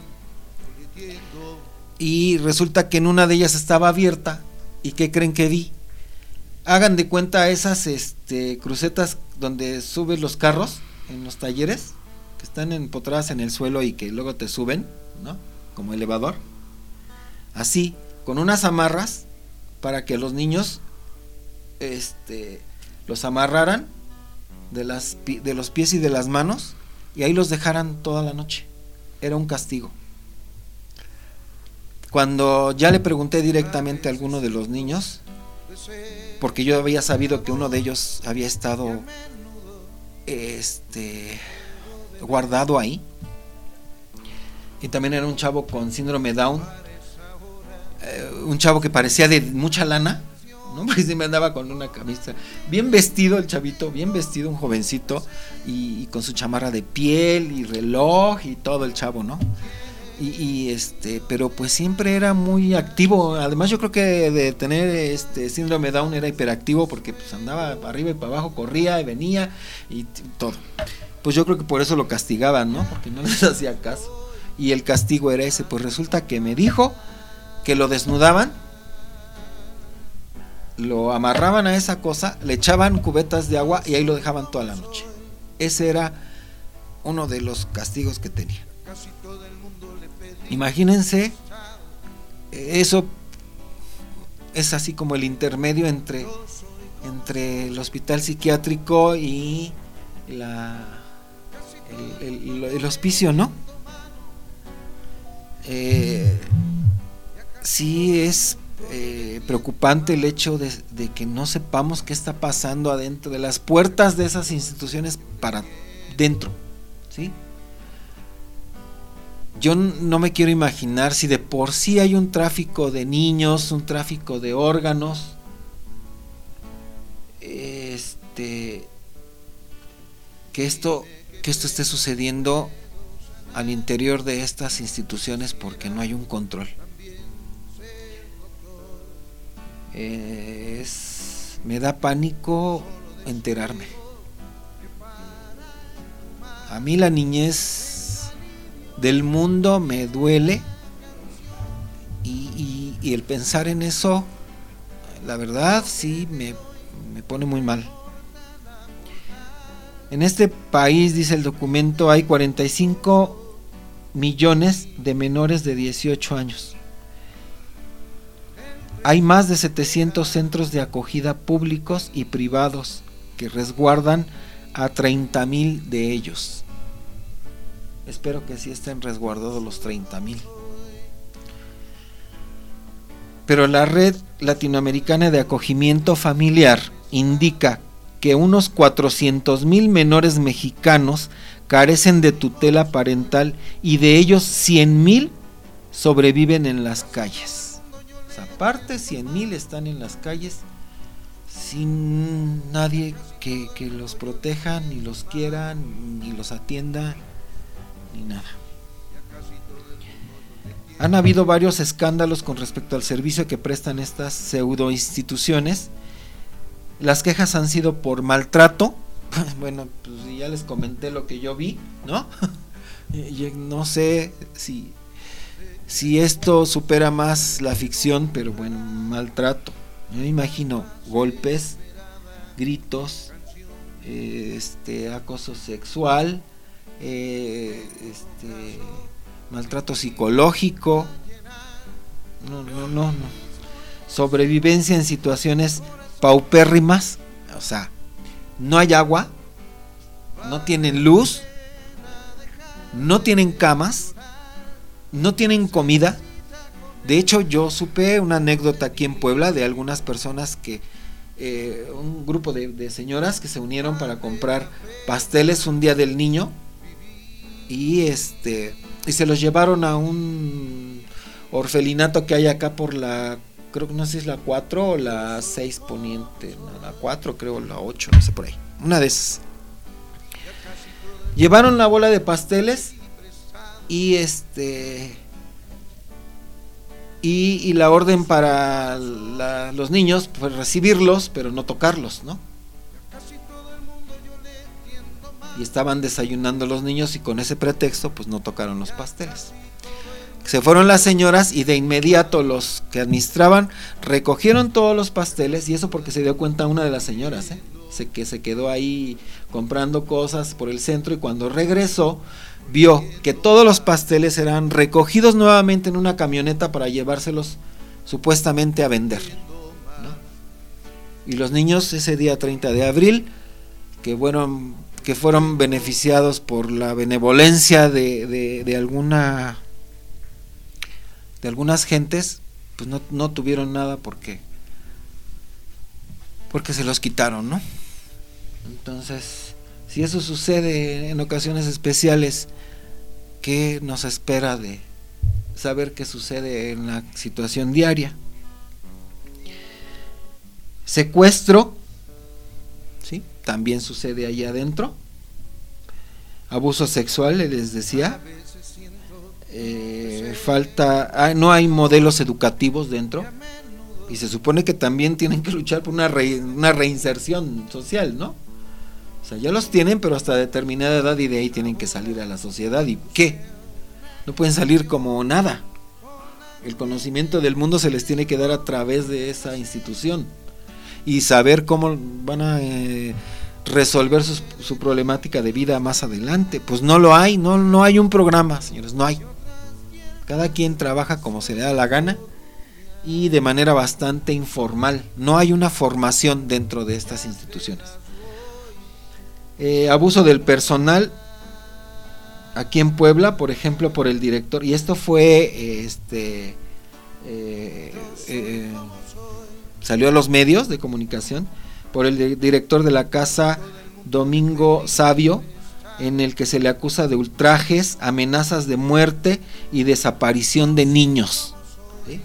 y resulta que en una de ellas estaba abierta y ¿qué creen que vi? hagan de cuenta esas este, crucetas donde subes los carros en los talleres, que están empotradas en el suelo y que luego te suben, ¿no? Como elevador. Así, con unas amarras para que los niños este, los amarraran de, las, de los pies y de las manos y ahí los dejaran toda la noche. Era un castigo. Cuando ya le pregunté directamente a alguno de los niños, porque yo había sabido que uno de ellos había estado este, guardado ahí, y también era un chavo con síndrome Down, eh, un chavo que parecía de mucha lana, ¿no? Porque se me andaba con una camisa, bien vestido el chavito, bien vestido, un jovencito, y, y con su chamarra de piel y reloj y todo el chavo, ¿no? Y, y este, pero pues siempre era muy activo. Además yo creo que de tener este síndrome Down era hiperactivo, porque pues andaba para arriba y para abajo, corría y venía y t- todo. Pues yo creo que por eso lo castigaban, ¿no? Porque no les hacía caso. Y el castigo era ese. Pues resulta que me dijo que lo desnudaban, lo amarraban a esa cosa, le echaban cubetas de agua y ahí lo dejaban toda la noche. Ese era uno de los castigos que tenía. Imagínense, eso es así como el intermedio entre, entre el hospital psiquiátrico y la, el, el, el hospicio, ¿no? Eh, sí es eh, preocupante el hecho de, de que no sepamos qué está pasando adentro de las puertas de esas instituciones para dentro, ¿sí? Yo no me quiero imaginar si de por sí hay un tráfico de niños, un tráfico de órganos, este, que esto, que esto esté sucediendo al interior de estas instituciones porque no hay un control. Eh, es, me da pánico enterarme. A mí la niñez del mundo me duele y, y, y el pensar en eso, la verdad sí me, me pone muy mal. En este país, dice el documento, hay cuarenta y cinco millones de menores de dieciocho años. Hay más de setecientos centros de acogida públicos y privados que resguardan a treinta mil de ellos. Espero que sí estén resguardados los treinta mil. Pero la Red Latinoamericana de Acogimiento Familiar indica que unos cuatrocientos mil menores mexicanos carecen de tutela parental y de ellos cien mil sobreviven en las calles. O sea, aparte cien mil están en las calles sin nadie que, que los proteja, ni los quiera, ni los atienda, ni nada. Han habido varios escándalos con respecto al servicio que prestan estas pseudo instituciones. Las quejas han sido por maltrato. Bueno, pues ya les comenté lo que yo vi, ¿no? No sé si, si esto supera más la ficción, pero bueno, maltrato. Yo me imagino golpes, gritos, eh, este, acoso sexual, eh, este, maltrato psicológico, no, no, no, no, sobrevivencia en situaciones paupérrimas, o sea, no hay agua, no tienen luz, no tienen camas, no tienen comida. De hecho, yo supe una anécdota aquí en Puebla de algunas personas que eh, un grupo de, de señoras que se unieron para comprar pasteles un día del niño y este y se los llevaron a un orfelinato que hay acá por la, creo que no sé si es la cuatro o la seis poniente, no, la cuatro creo, la ocho, no sé, por ahí, una de esas. Llevaron la bola de pasteles y este y, y la orden para la, los niños, pues recibirlos, pero no tocarlos, ¿no? Y estaban desayunando los niños y con ese pretexto pues no tocaron los pasteles. Se fueron las señoras y de inmediato los que administraban recogieron todos los pasteles, y eso porque se dio cuenta una de las señoras, ¿eh? se, que se quedó ahí comprando cosas por el centro, y cuando regresó vio que todos los pasteles eran recogidos nuevamente en una camioneta para llevárselos supuestamente a vender, ¿no? Y los niños ese día treinta de abril, que fueron, que fueron beneficiados por la benevolencia de, de, de alguna de algunas gentes, pues no, no tuvieron nada porque porque se los quitaron, ¿no? Entonces, si eso sucede en ocasiones especiales, ¿qué nos espera de saber qué sucede en la situación diaria? Secuestro, ¿sí? También sucede ahí adentro. Abuso sexual, les decía. Eh, falta, ah, no hay modelos educativos dentro, y se supone que también tienen que luchar por una, re, una reinserción social, ¿no? O sea, ya los tienen, pero hasta determinada edad, y de ahí tienen que salir a la sociedad. ¿Y qué? No pueden salir como nada. El conocimiento del mundo se les tiene que dar a través de esa institución, y saber cómo van a eh, resolver su, su problemática de vida más adelante. Pues no lo hay, no, no hay un programa, señores, no hay. Cada quien trabaja como se le da la gana y de manera bastante informal. No hay una formación dentro de estas instituciones. Eh, abuso del personal aquí en Puebla, por ejemplo, por el director, y esto fue eh, este eh, eh, salió a los medios de comunicación, por el de, director de la casa, Domingo Sabio, en el que se le acusa de ultrajes, amenazas de muerte y desaparición de niños, ¿sí?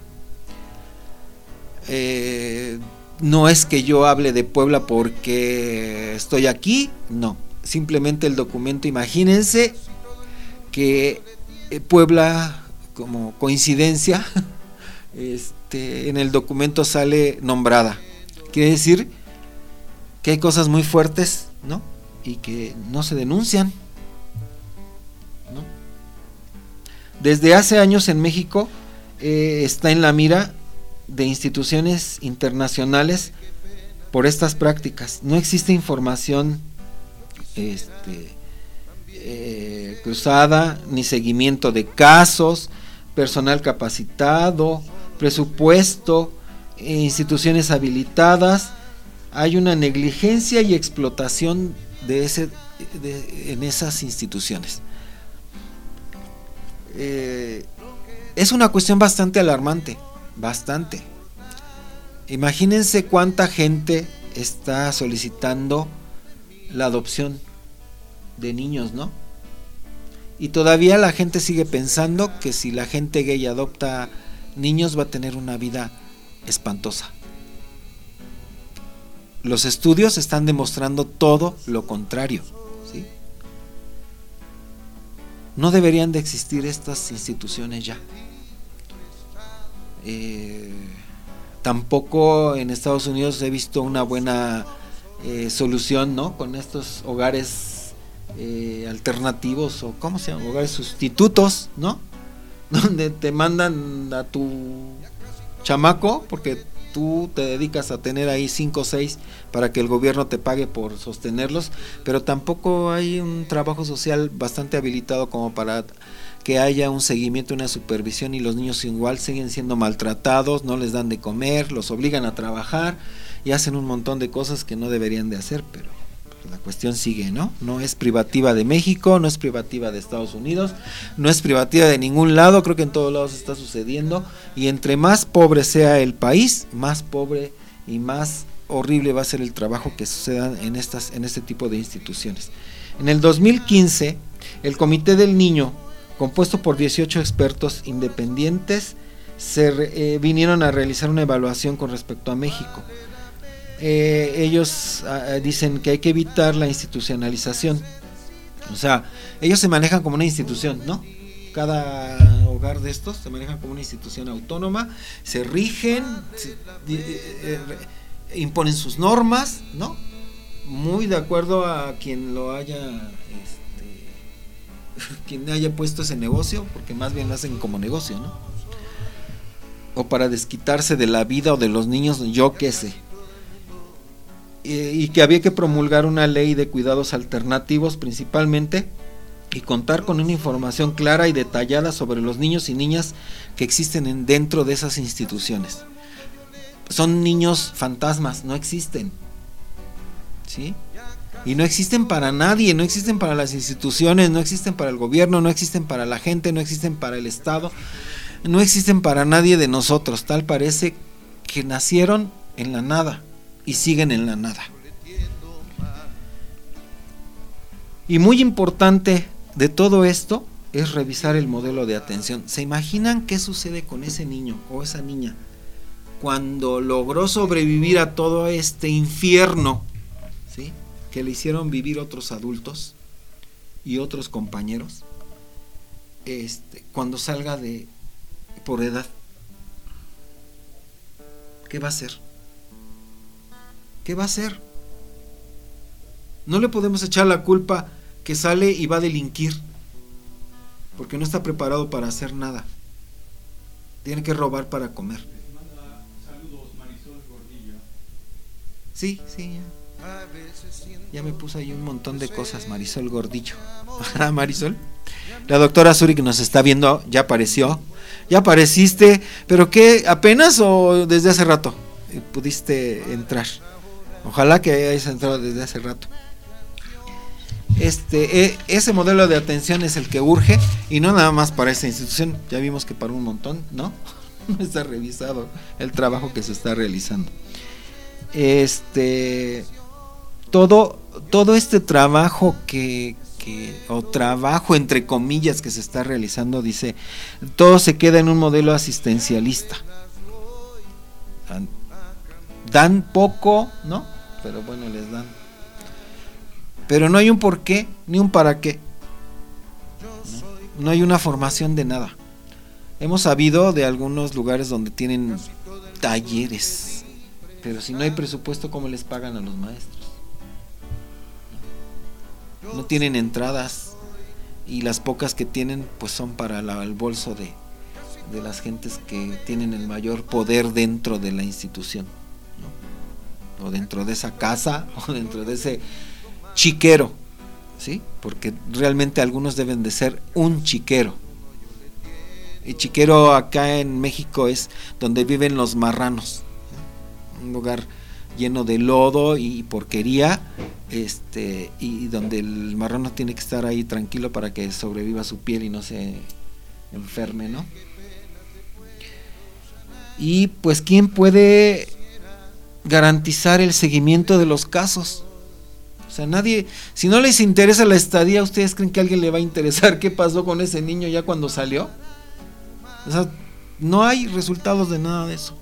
Eh, no es que yo hable de Puebla porque estoy aquí, no, simplemente el documento, imagínense que Puebla, como coincidencia, este, en el documento sale nombrada, quiere decir que hay cosas muy fuertes, ¿no? Y que no se denuncian, ¿no? Desde hace años en México eh, está en la mira de instituciones internacionales por estas prácticas. No existe información este, eh, cruzada, ni seguimiento de casos, personal capacitado, presupuesto, eh, instituciones habilitadas. Hay una negligencia y explotación de ese, de, en esas instituciones. Eh, es una cuestión bastante alarmante, bastante. Imagínense cuánta gente está solicitando la adopción de niños, ¿no? Y todavía la gente sigue pensando que si la gente gay adopta niños va a tener una vida espantosa. Los estudios están demostrando todo lo contrario, ¿sí? No deberían de existir estas instituciones ya. Eh, tampoco en Estados Unidos he visto una buena eh, solución, ¿no? Con estos hogares eh, alternativos, o ¿cómo se llaman? Hogares sustitutos, ¿no? Donde te mandan a tu chamaco porque tú te dedicas a tener ahí cinco o seis para que el gobierno te pague por sostenerlos, pero tampoco hay un trabajo social bastante habilitado como para que haya un seguimiento, una supervisión, y los niños igual siguen siendo maltratados, no les dan de comer, los obligan a trabajar y hacen un montón de cosas que no deberían de hacer, pero la cuestión sigue, ¿no? No es privativa de México, no es privativa de Estados Unidos, no es privativa de ningún lado, creo que en todos lados está sucediendo, y entre más pobre sea el país, más pobre y más horrible va a ser el trabajo que suceda en estas, en este tipo de instituciones. En el dos mil quince, el Comité del Niño, compuesto por dieciocho expertos independientes, se eh, vinieron a realizar una evaluación con respecto a México. Eh, ellos uh, dicen que hay que evitar la institucionalización, o sea, ellos se manejan como una institución, ¿no? Cada hogar de estos se maneja como una institución autónoma, se rigen, se, eh, eh, imponen sus normas, ¿no? Muy de acuerdo a quien lo haya este, quien haya puesto ese negocio, porque más bien lo hacen como negocio, ¿no? O para desquitarse de la vida o de los niños, yo qué sé. Y, y que había que promulgar una ley de cuidados alternativos principalmente, y contar con una información clara y detallada sobre los niños y niñas que existen en, dentro de esas instituciones. Son niños fantasmas, no existen, ¿sí? Y no existen para nadie, no existen para las instituciones, no existen para el gobierno, no existen para la gente, no existen para el Estado, no existen para nadie de nosotros. Tal parece que nacieron en la nada y siguen en la nada. Y muy importante de todo esto es revisar el modelo de atención. ¿Se imaginan qué sucede con ese niño o esa niña cuando logró sobrevivir a todo este infierno, ¿sí?, que le hicieron vivir otros adultos y otros compañeros? Este, cuando salga de por edad, ¿qué va a hacer? ¿Qué va a hacer? No le podemos echar la culpa que sale y va a delinquir, porque no está preparado para hacer nada. Tiene que robar para comer. Les manda saludos Marisol Gordillo. Sí, sí, ya. Ya me puso ahí un montón de cosas, Marisol Gordillo. Marisol, la doctora Zurich nos está viendo, ya apareció, ya apareciste, pero ¿qué? ¿Apenas o desde hace rato pudiste entrar? Ojalá que hayas entrado desde hace rato. Este, eh, ese modelo de atención es el que urge, y no nada más para esta institución, ya vimos que para un montón, ¿no? No está revisado el trabajo que se está realizando. Este, todo, todo este trabajo que, que, o trabajo entre comillas que se está realizando, dice, todo se queda en un modelo asistencialista. Dan poco, ¿no? Pero bueno, les dan. Pero no hay un por qué, ni un para qué. No, no hay una formación de nada. Hemos sabido de algunos lugares donde tienen talleres, pero si no hay presupuesto, ¿cómo les pagan a los maestros? No, no tienen entradas, y las pocas que tienen pues son para la, el bolso de, de las gentes que tienen el mayor poder dentro de la institución, ¿no? O dentro de esa casa, o dentro de ese chiquero, ¿sí? Porque realmente algunos deben de ser un chiquero. El chiquero acá en México es donde viven los marranos, ¿no? Un lugar lleno de lodo y porquería, este, y donde el marrano tiene que estar ahí tranquilo para que sobreviva su piel y no se enferme, ¿no? Y pues ¿quién puede garantizar el seguimiento de los casos? O sea, nadie, si no les interesa la estadía, ¿ustedes creen que a alguien le va a interesar qué pasó con ese niño ya cuando salió? O sea, no hay resultados de nada de eso.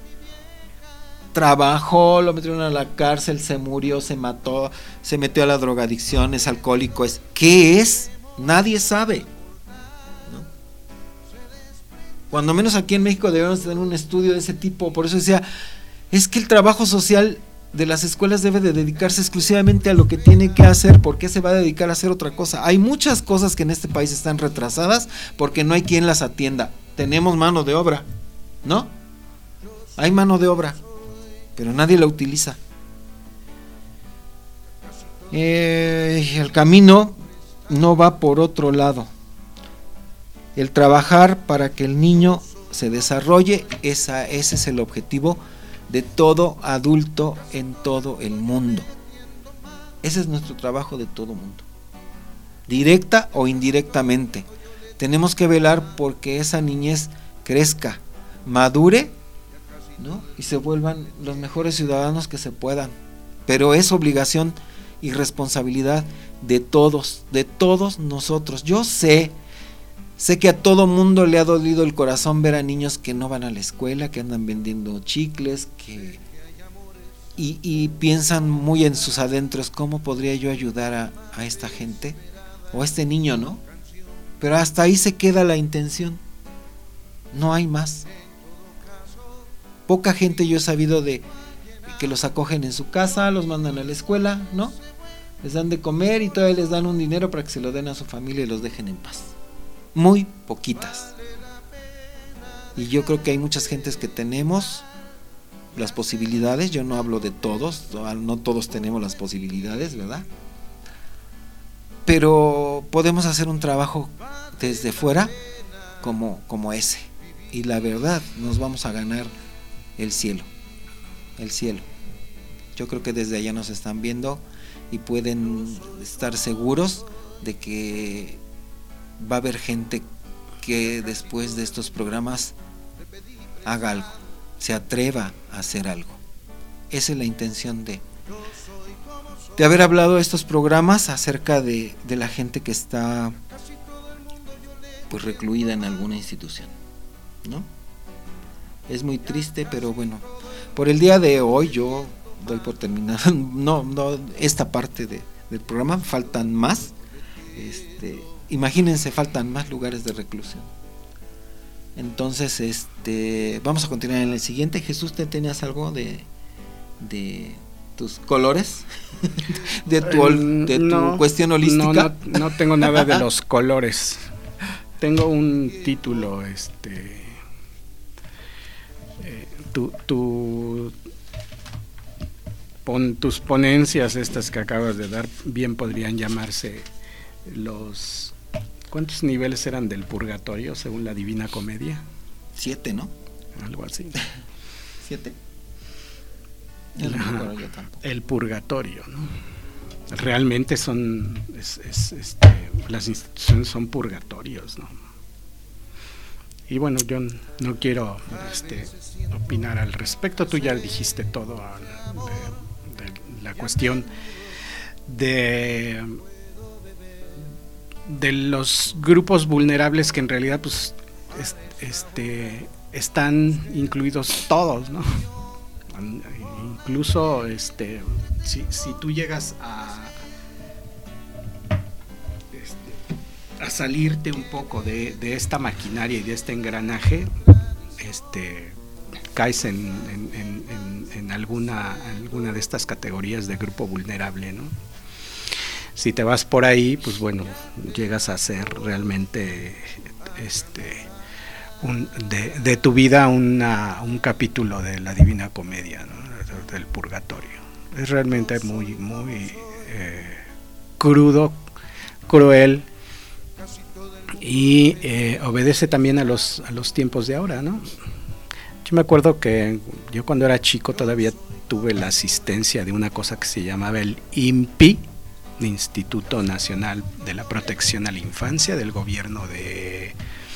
Trabajó, lo metieron a la cárcel, se murió, se mató, se metió a la drogadicción, es alcohólico, es ¿qué es? Nadie sabe, ¿no? Cuando menos aquí en México debemos tener un estudio de ese tipo. Por eso decía, es que el trabajo social de las escuelas debe de dedicarse exclusivamente a lo que tiene que hacer. ¿Por qué se va a dedicar a hacer otra cosa? Hay muchas cosas que en este país están retrasadas porque no hay quien las atienda. Tenemos mano de obra, ¿no? Hay mano de obra, pero nadie la utiliza. Eh, el camino no va por otro lado. El trabajar para que el niño se desarrolle, esa, ese es el objetivo de todo adulto en todo el mundo. Ese es nuestro trabajo de todo mundo, directa o indirectamente. Tenemos que velar porque esa niñez crezca, madure, ¿no? Y se vuelvan los mejores ciudadanos que se puedan. Pero es obligación y responsabilidad de todos, de todos nosotros. Yo sé Sé que a todo mundo le ha dolido el corazón ver a niños que no van a la escuela, que andan vendiendo chicles, que y, y piensan muy en sus adentros, ¿cómo podría yo ayudar a, a esta gente? O a este niño, ¿no? Pero hasta ahí se queda la intención. No hay más. Poca gente yo he sabido de que los acogen en su casa, los mandan a la escuela, ¿no? Les dan de comer y todavía les dan un dinero para que se lo den a su familia y los dejen en paz. Muy poquitas. Y yo creo que hay muchas gentes que tenemos las posibilidades, yo no hablo de todos, no todos tenemos las posibilidades, ¿verdad? Pero podemos hacer un trabajo desde fuera como, como ese. Y la verdad, nos vamos a ganar el cielo. El cielo. Yo creo que desde allá nos están viendo y pueden estar seguros de que va a haber gente que después de estos programas haga algo, se atreva a hacer algo. Esa es la intención de, de haber hablado de estos programas acerca de, de la gente que está pues recluida en alguna institución, ¿no? Es muy triste, pero bueno, por el día de hoy yo doy por terminado no, no esta parte de, del programa. Faltan más, este, imagínense, faltan más lugares de reclusión. Entonces, este, vamos a continuar en el siguiente. Jesús, ¿te tenías algo de, de tus colores? de tu, de tu no, cuestión holística. No, no, no tengo nada de los colores. Tengo un título, este, eh, tu, tu, pon, tus ponencias estas que acabas de dar bien podrían llamarse los... ¿Cuántos niveles eran del purgatorio según la Divina Comedia? Siete, ¿no? Algo así. Siete. El, yo el purgatorio, ¿no? Realmente son, es, es, este, las instituciones son purgatorios, ¿no? Y bueno, yo no quiero este, opinar al respecto. Tú ya dijiste todo de, de la cuestión de de los grupos vulnerables, que en realidad pues este están incluidos todos, ¿no? Incluso este si, si tú llegas a este, a salirte un poco de, de esta maquinaria y de este engranaje, este caes en, en, en, en alguna alguna de estas categorías de grupo vulnerable, ¿no? Si te vas por ahí, pues bueno, llegas a ser realmente este un, de, de tu vida una, un capítulo de la Divina Comedia, ¿no? Del purgatorio. Es realmente muy, muy eh, crudo, cruel, y eh, obedece también a los, a los tiempos de ahora, ¿no? Yo me acuerdo que yo cuando era chico todavía tuve la asistencia de una cosa que se llamaba el I N P I, Instituto Nacional de la Protección a la Infancia, del gobierno de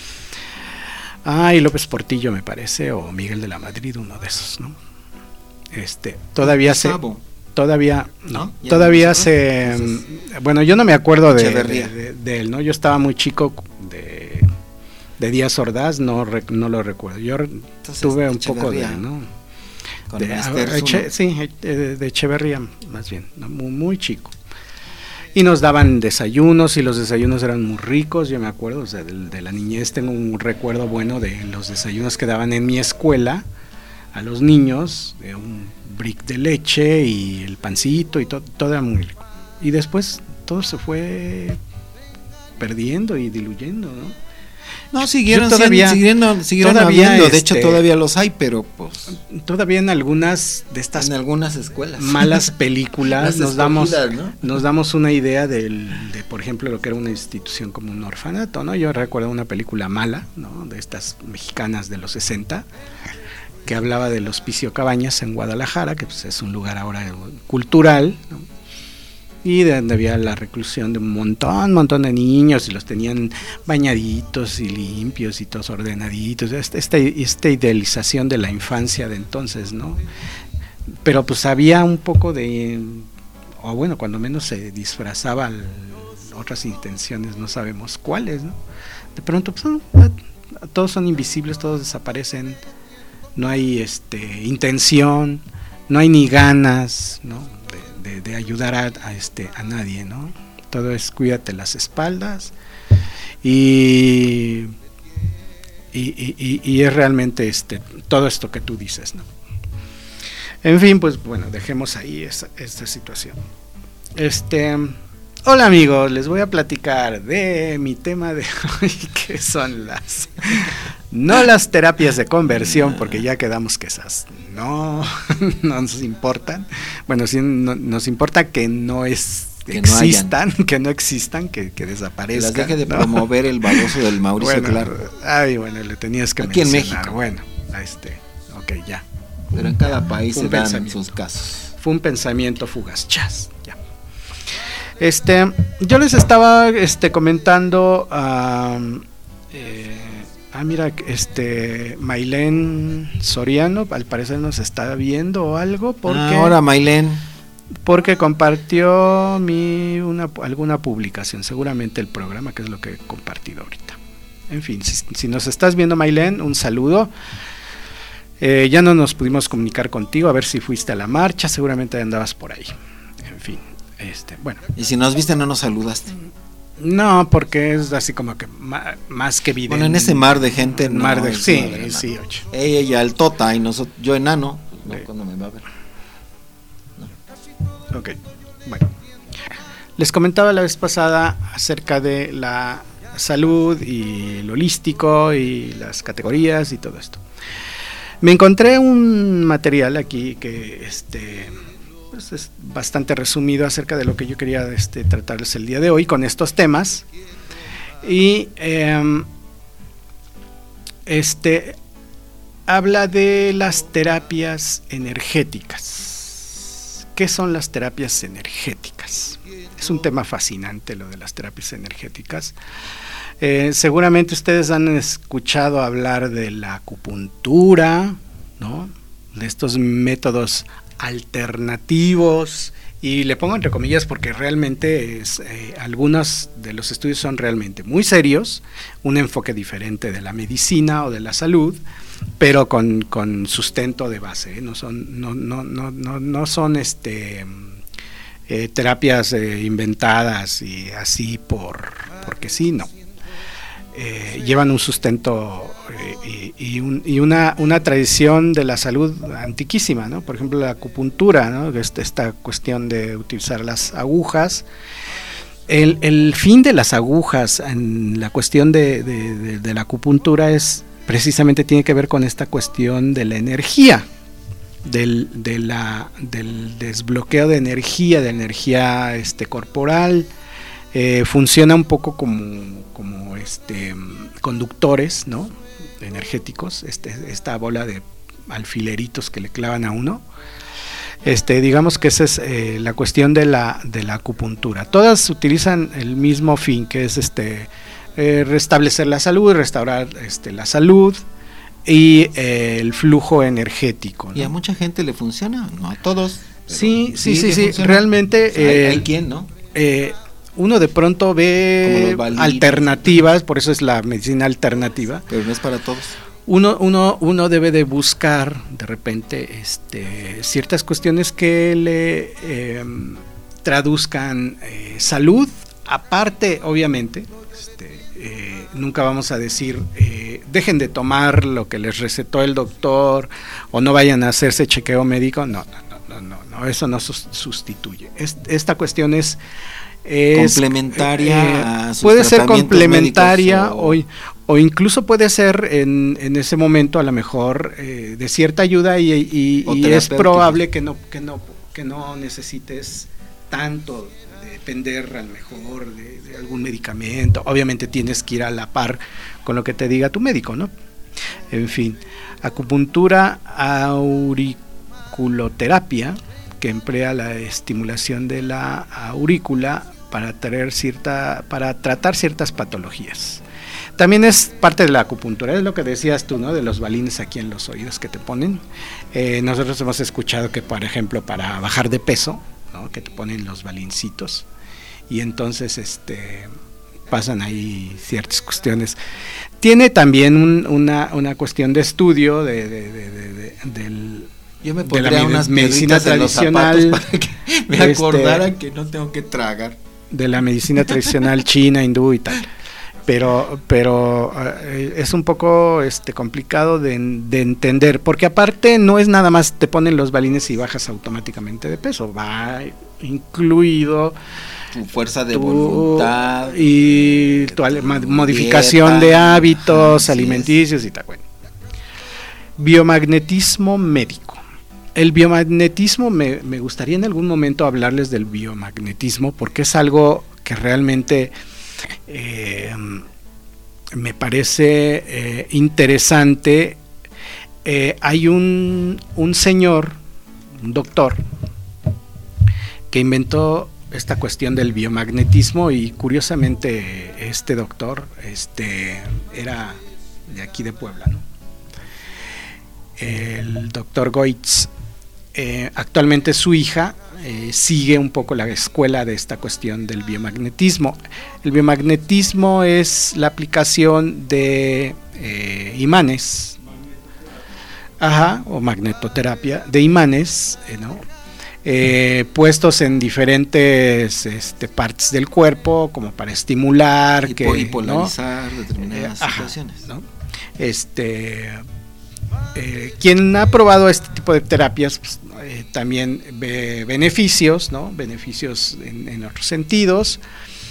ay, López Portillo, me parece, o Miguel de la Madrid, uno de esos, ¿no? Este, todavía se todavía no, ¿no? todavía se no. Bueno, yo no me acuerdo de, de, de, de él, ¿no? Yo estaba muy chico de, de Díaz Ordaz, no no lo recuerdo. Yo entonces, tuve un poco de, ¿no? Con de, a, Eche, sí, de, de Echeverría, más bien, ¿no? muy, muy chico. Y nos daban desayunos, y los desayunos eran muy ricos. Yo me acuerdo, o sea, de, de la niñez tengo un recuerdo bueno de los desayunos que daban en mi escuela a los niños, de un brick de leche y el pancito y todo, todo era muy rico. Y después todo se fue perdiendo y diluyendo, ¿no? No, siguieron todavía, siguiendo, siguieron todavía habiendo, de este, hecho todavía los hay, pero pues todavía en algunas de estas en algunas escuelas malas películas nos damos ¿no? nos damos una idea del, de por ejemplo lo que era una institución como un orfanato, ¿no? Yo recuerdo una película mala, ¿no? De estas mexicanas de los sesenta que hablaba del Hospicio Cabañas en Guadalajara, que pues es un lugar ahora cultural, ¿no? Y de donde había la reclusión de un montón, montón de niños, y los tenían bañaditos y limpios y todos ordenaditos, esta, esta, esta idealización de la infancia de entonces, ¿no? Pero pues había un poco de, o bueno, cuando menos se disfrazaba otras intenciones, no sabemos cuáles, ¿no? De pronto pues, no, todos son invisibles, todos desaparecen, no hay este intención, no hay ni ganas, ¿no? De, de ayudar a, a este a nadie, ¿no? Todo es cuídate las espaldas y y, y, y es realmente este todo esto que tú dices, ¿no? En fin, pues bueno, dejemos ahí esa, esta situación. Este, hola amigos, les voy a platicar de mi tema de hoy, que son las, no las terapias de conversión, porque ya quedamos que esas no, no nos importan. Bueno, sí no, nos importa que no es que existan, no que no existan, que, que desaparezcan. Las deje de ¿no? promover el baboso del Mauricio bueno, Clark. Ay, bueno, le tenías que aquí mencionar. En México. Bueno, a este, ok, ya. Pero en cada país Fue se un dan pensamiento. sus casos. Fue un pensamiento fugaz. Chas, ya. Este, yo les estaba este, comentando a uh, eh, ah, mira, este Maylén Soriano, al parecer nos está viendo o algo, porque ah, ahora Maylén, porque compartió mi una alguna publicación, seguramente el programa, que es lo que he compartido ahorita. En fin, si, si nos estás viendo, Maylén, un saludo. Eh, ya no nos pudimos comunicar contigo, a ver si fuiste a la marcha, seguramente andabas por ahí. En fin. Este, bueno. Y si nos viste no nos saludaste. No, porque es así como que ma, más que evidente. Bueno, en ese mar de gente, no, mar de, sí, no sí, ocho. Ella y altota y nosotros, yo enano, no, sí. ¿Cuándo me va a ver? No. Ok, bueno. Les comentaba la vez pasada acerca de la salud y lo holístico y las categorías y todo esto. Me encontré un material aquí que este pues es bastante resumido acerca de lo que yo quería este, tratarles el día de hoy con estos temas. Y eh, este habla de las terapias energéticas. ¿Qué son las terapias energéticas? Es un tema fascinante lo de las terapias energéticas. Eh, seguramente ustedes han escuchado hablar de la acupuntura, ¿no? De estos métodos alternativos, y le pongo entre comillas porque realmente es, eh, algunos de los estudios son realmente muy serios, un enfoque diferente de la medicina o de la salud, pero con, con sustento de base, ¿eh? no son no no no no no son este eh, terapias eh, inventadas y así por porque sí, no. Eh, llevan un sustento eh, y, y, un, y una, una tradición de la salud antiquísima, ¿no? Por ejemplo, la acupuntura, ¿no? Esta, esta cuestión de utilizar las agujas. El, el fin de las agujas en la cuestión de, de, de, de la acupuntura es precisamente tiene que ver con esta cuestión de la energía, del, de la, del desbloqueo de energía, de energía este, corporal. Eh, funciona un poco como, como este conductores, ¿no? Energéticos, este, esta bola de alfileritos que le clavan a uno. Este, digamos que esa es eh, la cuestión de la, de la acupuntura. Todas utilizan el mismo fin, que es este eh, restablecer la salud, restaurar este, la salud y eh, el flujo energético, ¿no? Y a mucha gente le funciona, no a todos. Sí, sí, sí, sí, funciona. realmente. O sea, hay, eh, hay quien, ¿no? Eh, uno de pronto ve alternativas, por eso es la medicina alternativa. Pero no es para todos. Uno, uno, uno debe de buscar de repente este, ciertas cuestiones que le eh, traduzcan eh, salud, aparte obviamente, este, eh, nunca vamos a decir eh, dejen de tomar lo que les recetó el doctor o no vayan a hacerse chequeo médico, no, no, no, no, no eso no sustituye. Es, esta cuestión es Es, complementaria eh, a sus puede ser complementaria o... o, o incluso puede ser en, en ese momento a lo mejor eh, de cierta ayuda y, y, y es probable que no que no que no necesites tanto de depender a lo mejor de, de algún medicamento. Obviamente tienes que ir a la par con lo que te diga tu médico, ¿no? En fin, acupuntura auriculoterapia, que emplea la estimulación de la aurícula para traer cierta, para tratar ciertas patologías. También es parte de la acupuntura, es lo que decías tú, ¿no? De los balines aquí en los oídos que te ponen. Eh, nosotros hemos escuchado que, por ejemplo, para bajar de peso, ¿no? Que te ponen los balincitos y entonces este pasan ahí ciertas cuestiones. Tiene también un, una, una cuestión de estudio de, de, de, de, de del Yo me de la pondría unas medicina tradicional para que me acordara este, que no tengo que tragar. De la medicina tradicional china, hindú y tal. pero pero uh, es un poco este complicado de, de entender, porque aparte no es nada más te ponen los balines y bajas automáticamente de peso, va incluido tu fuerza de tu, voluntad y tu, tu modificación dieta, de hábitos alimenticios y tal. Bueno. Biomagnetismo médico. El biomagnetismo, me, me gustaría en algún momento hablarles del biomagnetismo, porque es algo que realmente eh, me parece eh, interesante. Eh, hay un, un señor, un doctor, que inventó esta cuestión del biomagnetismo, y curiosamente este doctor este, era de aquí de Puebla, ¿no? El doctor Goetz. Eh, actualmente su hija eh, sigue un poco la escuela de esta cuestión del biomagnetismo. El biomagnetismo es la aplicación de eh, imanes, ajá, o magnetoterapia de imanes, eh, ¿no? eh, puestos en diferentes este, partes del cuerpo, como para estimular, y, que, y polarizar, ¿no? determinadas eh, ajá, situaciones, ¿no? Este Eh, quien ha probado este tipo de terapias pues, eh, también ve beneficios, ¿no? Beneficios en, en otros sentidos.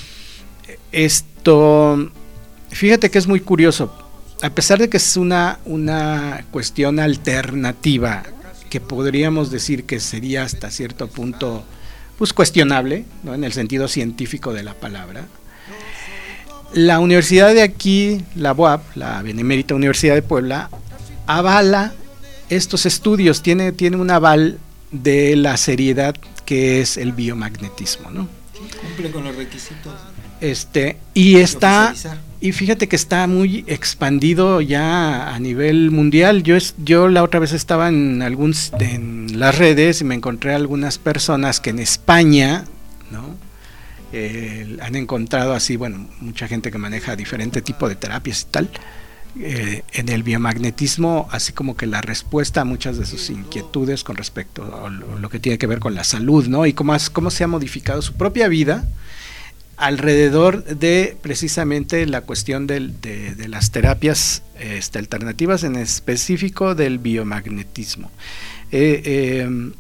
Esto, fíjate que es muy curioso, a pesar de que es una, una cuestión alternativa, que podríamos decir que sería hasta cierto punto pues cuestionable, ¿no? En el sentido científico de la palabra. La universidad de aquí, la U A P, la Benemérita Universidad de Puebla, avala estos estudios, tiene, tiene un aval de la seriedad que es el biomagnetismo, ¿no? Sí, cumple con los requisitos. Este, y está, y fíjate que está muy expandido ya a nivel mundial. Yo es, yo la otra vez estaba en algún, en las redes y me encontré algunas personas que en España, ¿no? Eh, han encontrado así, bueno, mucha gente que maneja diferente tipo de terapias y tal. Eh, en el biomagnetismo, así como que la respuesta a muchas de sus inquietudes con respecto a lo, lo que tiene que ver con la salud, ¿no? Y cómo, has, cómo se ha modificado su propia vida alrededor de precisamente la cuestión del, de, de las terapias este, alternativas, en específico del biomagnetismo. Eh, eh,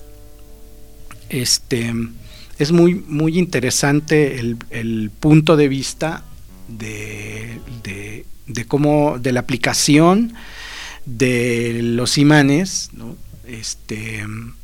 este, es muy, muy interesante el, el punto de vista de, de de cómo, de la aplicación de los imanes, ¿no? Este,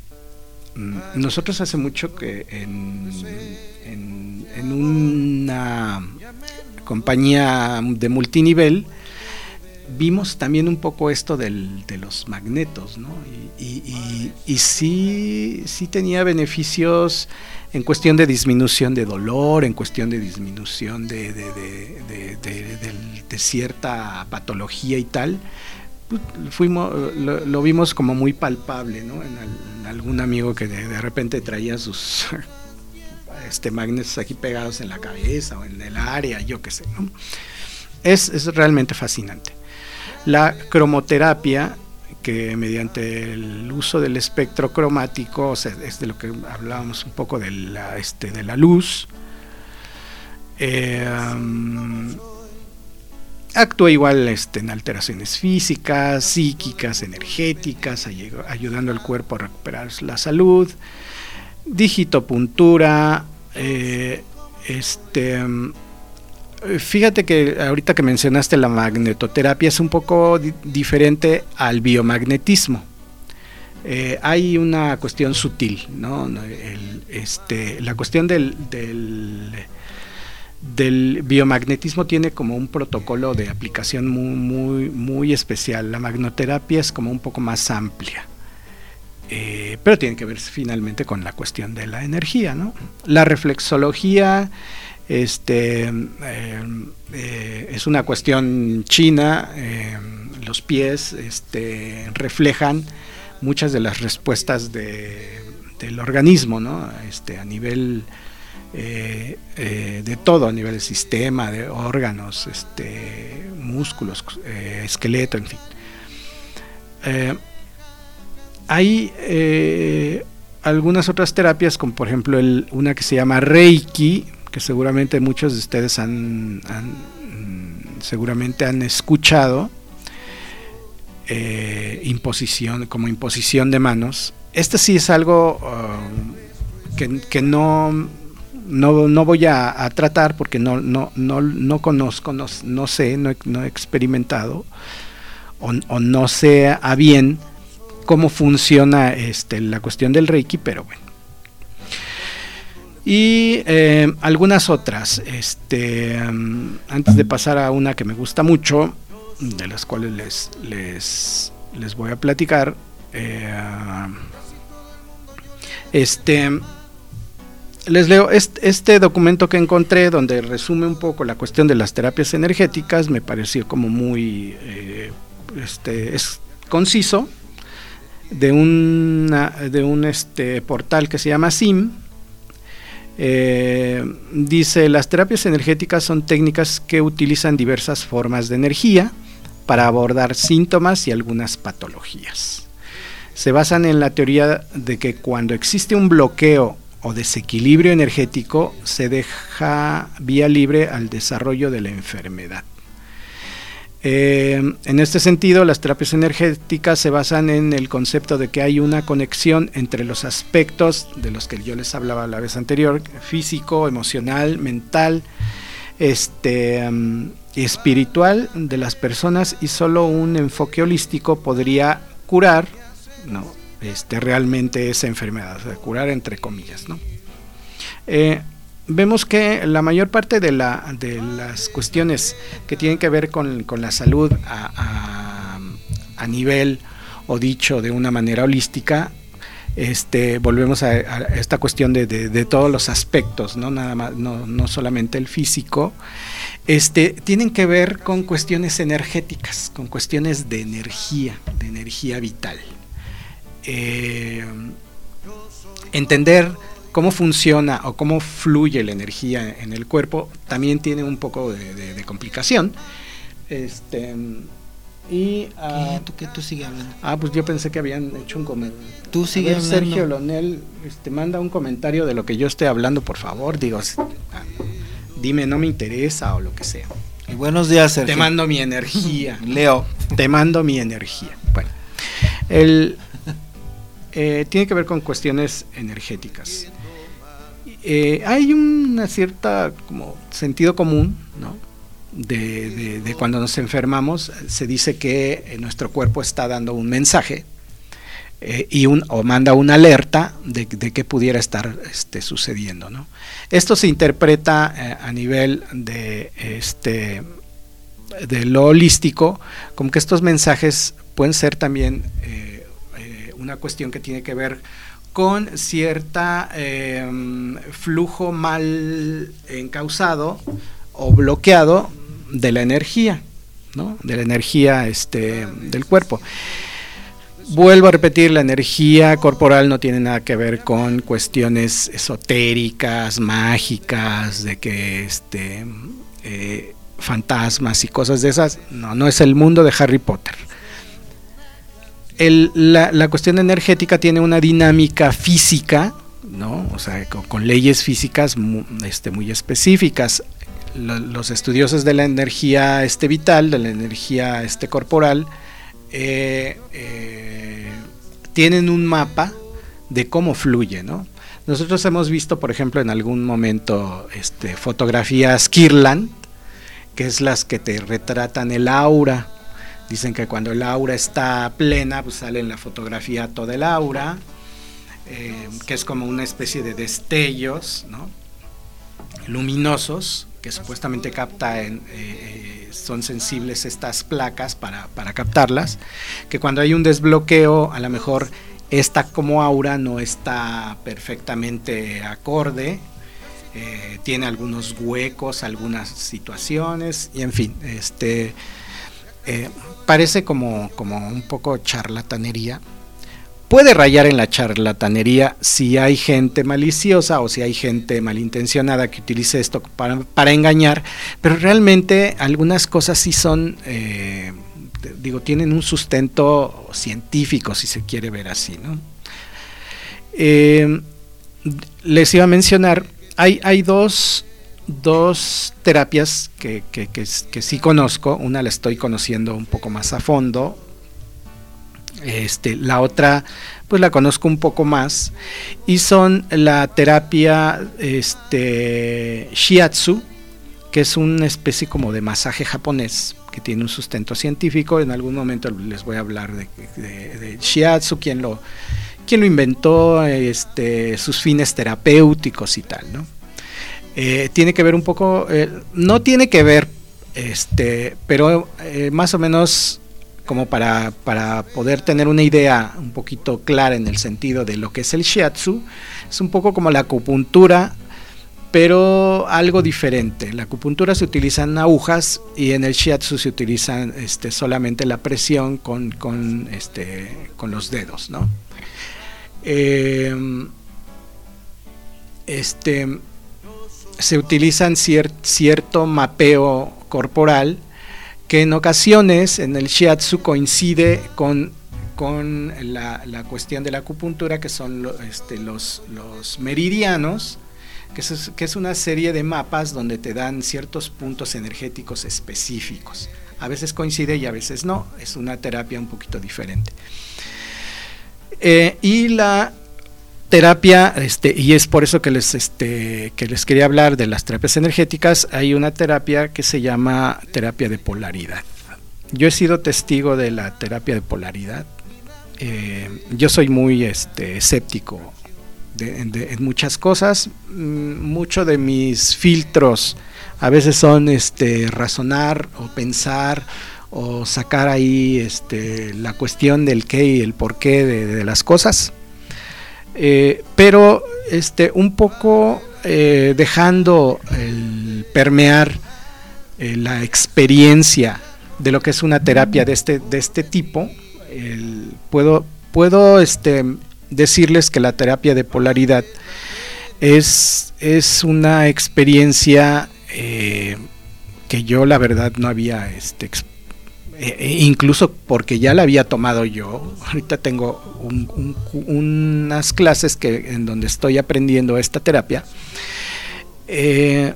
nosotros hace mucho que en, en, en una compañía de multinivel vimos también un poco esto del, de los magnetos, ¿no? Y, y, y, y sí, sí tenía beneficios en cuestión de disminución de dolor, en cuestión de disminución de, de, de, de, de, de, de cierta patología y tal. Fuimos, lo, lo vimos como muy palpable, ¿no? En, al, en algún amigo que de, de repente traía sus este, magnetos aquí pegados en la cabeza o en el área, yo qué sé, ¿no? Es, es realmente fascinante. La cromoterapia, que mediante el uso del espectro cromático, o sea, es de lo que hablábamos un poco de la, este, de la luz, eh, um, actúa igual este, en alteraciones físicas, psíquicas, energéticas, ay- ayudando al cuerpo a recuperar la salud. Digitopuntura, eh, este... Fíjate que ahorita que mencionaste la magnetoterapia es un poco di- diferente al biomagnetismo. Eh, hay una cuestión sutil, ¿no? El, este, la cuestión del, del, del biomagnetismo tiene como un protocolo de aplicación muy, muy, muy especial. La magnetoterapia es como un poco más amplia. Eh, pero tiene que ver finalmente con la cuestión de la energía, ¿no? La reflexología Este, eh, eh, es una cuestión china. Eh, los pies este, reflejan muchas de las respuestas de, del organismo, ¿no? Este, a nivel eh, eh, de todo, a nivel del sistema, de órganos, este, músculos, eh, esqueleto, en fin. Eh, hay eh, algunas otras terapias, como por ejemplo el, una que se llama Reiki, que seguramente muchos de ustedes han, han seguramente han escuchado eh, imposición, como imposición de manos. Este sí es algo uh, que, que no, no, no voy a, a tratar porque no, no, no, no conozco, no, no sé, no, no he experimentado o, o no sé a bien cómo funciona este, la cuestión del Reiki, pero bueno. Y eh, algunas otras, este, um, antes de pasar a una que me gusta mucho, de las cuales les, les, les voy a platicar, eh, este, les leo este, este documento que encontré donde resume un poco la cuestión de las terapias energéticas. Me pareció como muy eh, este, es conciso, de, una, de un este, portal que se llama S I M. Eh, dice: las terapias energéticas son técnicas que utilizan diversas formas de energía para abordar síntomas y algunas patologías. Se basan en la teoría de que cuando existe un bloqueo o desequilibrio energético, se deja vía libre al desarrollo de la enfermedad. Eh, en este sentido, las terapias energéticas se basan en el concepto de que hay una conexión entre los aspectos de los que yo les hablaba la vez anterior: físico, emocional, mental, este, um, espiritual de las personas, y solo un enfoque holístico podría curar, ¿no?, este, realmente esa enfermedad, o sea, curar entre comillas, ¿no? Eh, Vemos que la mayor parte de, la, de las cuestiones que tienen que ver con, con la salud a, a, a nivel, o dicho de una manera holística, este, volvemos a, a esta cuestión de, de, de todos los aspectos, no nada más, no, no solamente el físico, este, tienen que ver con cuestiones energéticas, con cuestiones de energía, de energía vital. Eh, entender cómo funciona o cómo fluye la energía en el cuerpo también tiene un poco de, de, de complicación. Este, y uh, ¿Qué? ¿Tú qué? ¿Tú sigue hablando? Ah, pues yo pensé que habían hecho un comentario. Tú sigue hablando. Sergio Lonel, este, manda un comentario de lo que yo esté hablando, por favor. Digo, dime, no me interesa o lo que sea. Y buenos días, Sergio. Te mando mi energía. Leo. Te mando mi energía. Bueno, el, eh, tiene que ver con cuestiones energéticas. Eh, hay una cierta como sentido común, ¿no?, de, de, de cuando nos enfermamos. Se dice que nuestro cuerpo está dando un mensaje eh, y un, o manda una alerta de, de qué pudiera estar este, sucediendo, ¿no? Esto se interpreta eh, a nivel de, este, de lo holístico, como que estos mensajes pueden ser también eh, eh, una cuestión que tiene que ver con cierta eh, flujo mal encauzado o bloqueado de la energía, ¿no?, de la energía este, del cuerpo. Vuelvo a repetir, la energía corporal no tiene nada que ver con cuestiones esotéricas, mágicas, de que este, eh, fantasmas y cosas de esas. No, no es el mundo de Harry Potter. El, la, la cuestión energética tiene una dinámica física, ¿no?, o sea, con, con leyes físicas muy, este, muy específicas. Lo, los estudiosos de la energía este, vital, de la energía este, corporal, eh, eh, tienen un mapa de cómo fluye, ¿no? Nosotros hemos visto, por ejemplo, en algún momento este, fotografías Kirlian, que es las que te retratan el aura. Dicen que cuando el aura está plena, pues sale en la fotografía todo el aura, eh, que es como una especie de destellos, ¿no?, luminosos, que supuestamente capta en, eh, son sensibles estas placas para, para captarlas, que cuando hay un desbloqueo, a lo mejor esta como aura no está perfectamente acorde, eh, tiene algunos huecos, algunas situaciones, y en fin, este... Eh, parece como, como un poco charlatanería. Puede rayar en la charlatanería si hay gente maliciosa o si hay gente malintencionada que utilice esto para, para engañar, pero realmente algunas cosas sí son, eh, digo, tienen un sustento científico, si se quiere ver así, ¿no? Eh, les iba a mencionar, hay, hay dos dos terapias que, que, que, que sí conozco. Una la estoy conociendo un poco más a fondo. Este, la otra pues la conozco un poco más, y son la terapia este, Shiatsu, que es una especie como de masaje japonés que tiene un sustento científico. En algún momento les voy a hablar de, de, de Shiatsu, quién lo, quién lo inventó, este, sus fines terapéuticos y tal, ¿no? Eh, tiene que ver un poco, eh, no tiene que ver, este, pero eh, más o menos como para, para poder tener una idea un poquito clara en el sentido de lo que es el Shiatsu. Es un poco como la acupuntura, pero algo diferente. En la acupuntura se utilizan agujas y en el Shiatsu se utilizan este, solamente la presión con, con, este, con los dedos, ¿no? Eh, este, se utilizan cier, cierto mapeo corporal que en ocasiones en el Shiatsu coincide con, con la, la cuestión de la acupuntura, que son lo, este, los, los meridianos, que es, que es una serie de mapas donde te dan ciertos puntos energéticos específicos. A veces coincide y a veces no, es una terapia un poquito diferente. Eh, y la terapia, este, y es por eso que les, este, que les quería hablar de las terapias energéticas, hay una terapia que se llama terapia de polaridad. Yo he sido testigo de la terapia de polaridad. Eh, yo soy muy este, escéptico de, de, en muchas cosas. Muchos de mis filtros a veces son este, razonar o pensar o sacar ahí este, la cuestión del qué y el por qué de, de las cosas. Eh, pero este, un poco eh, dejando el permear eh, la experiencia de lo que es una terapia de este, de este tipo, el, puedo, puedo este, decirles que la terapia de polaridad es, es una experiencia eh, que yo la verdad no había este, Eh, incluso porque ya la había tomado yo. Ahorita tengo un, un, unas clases que, en donde estoy aprendiendo esta terapia. Eh,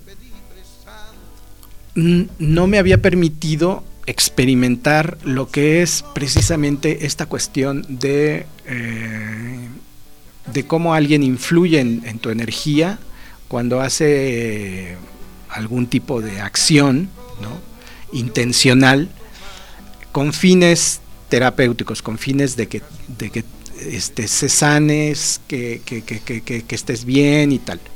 no me había permitido experimentar lo que es precisamente esta cuestión de, eh, de cómo alguien influye en, en tu energía cuando hace eh, algún tipo de acción, ¿no?, intencional, con fines terapéuticos, con fines de que, de que este, se sanes, que, que, que, que, que estés bien y tal.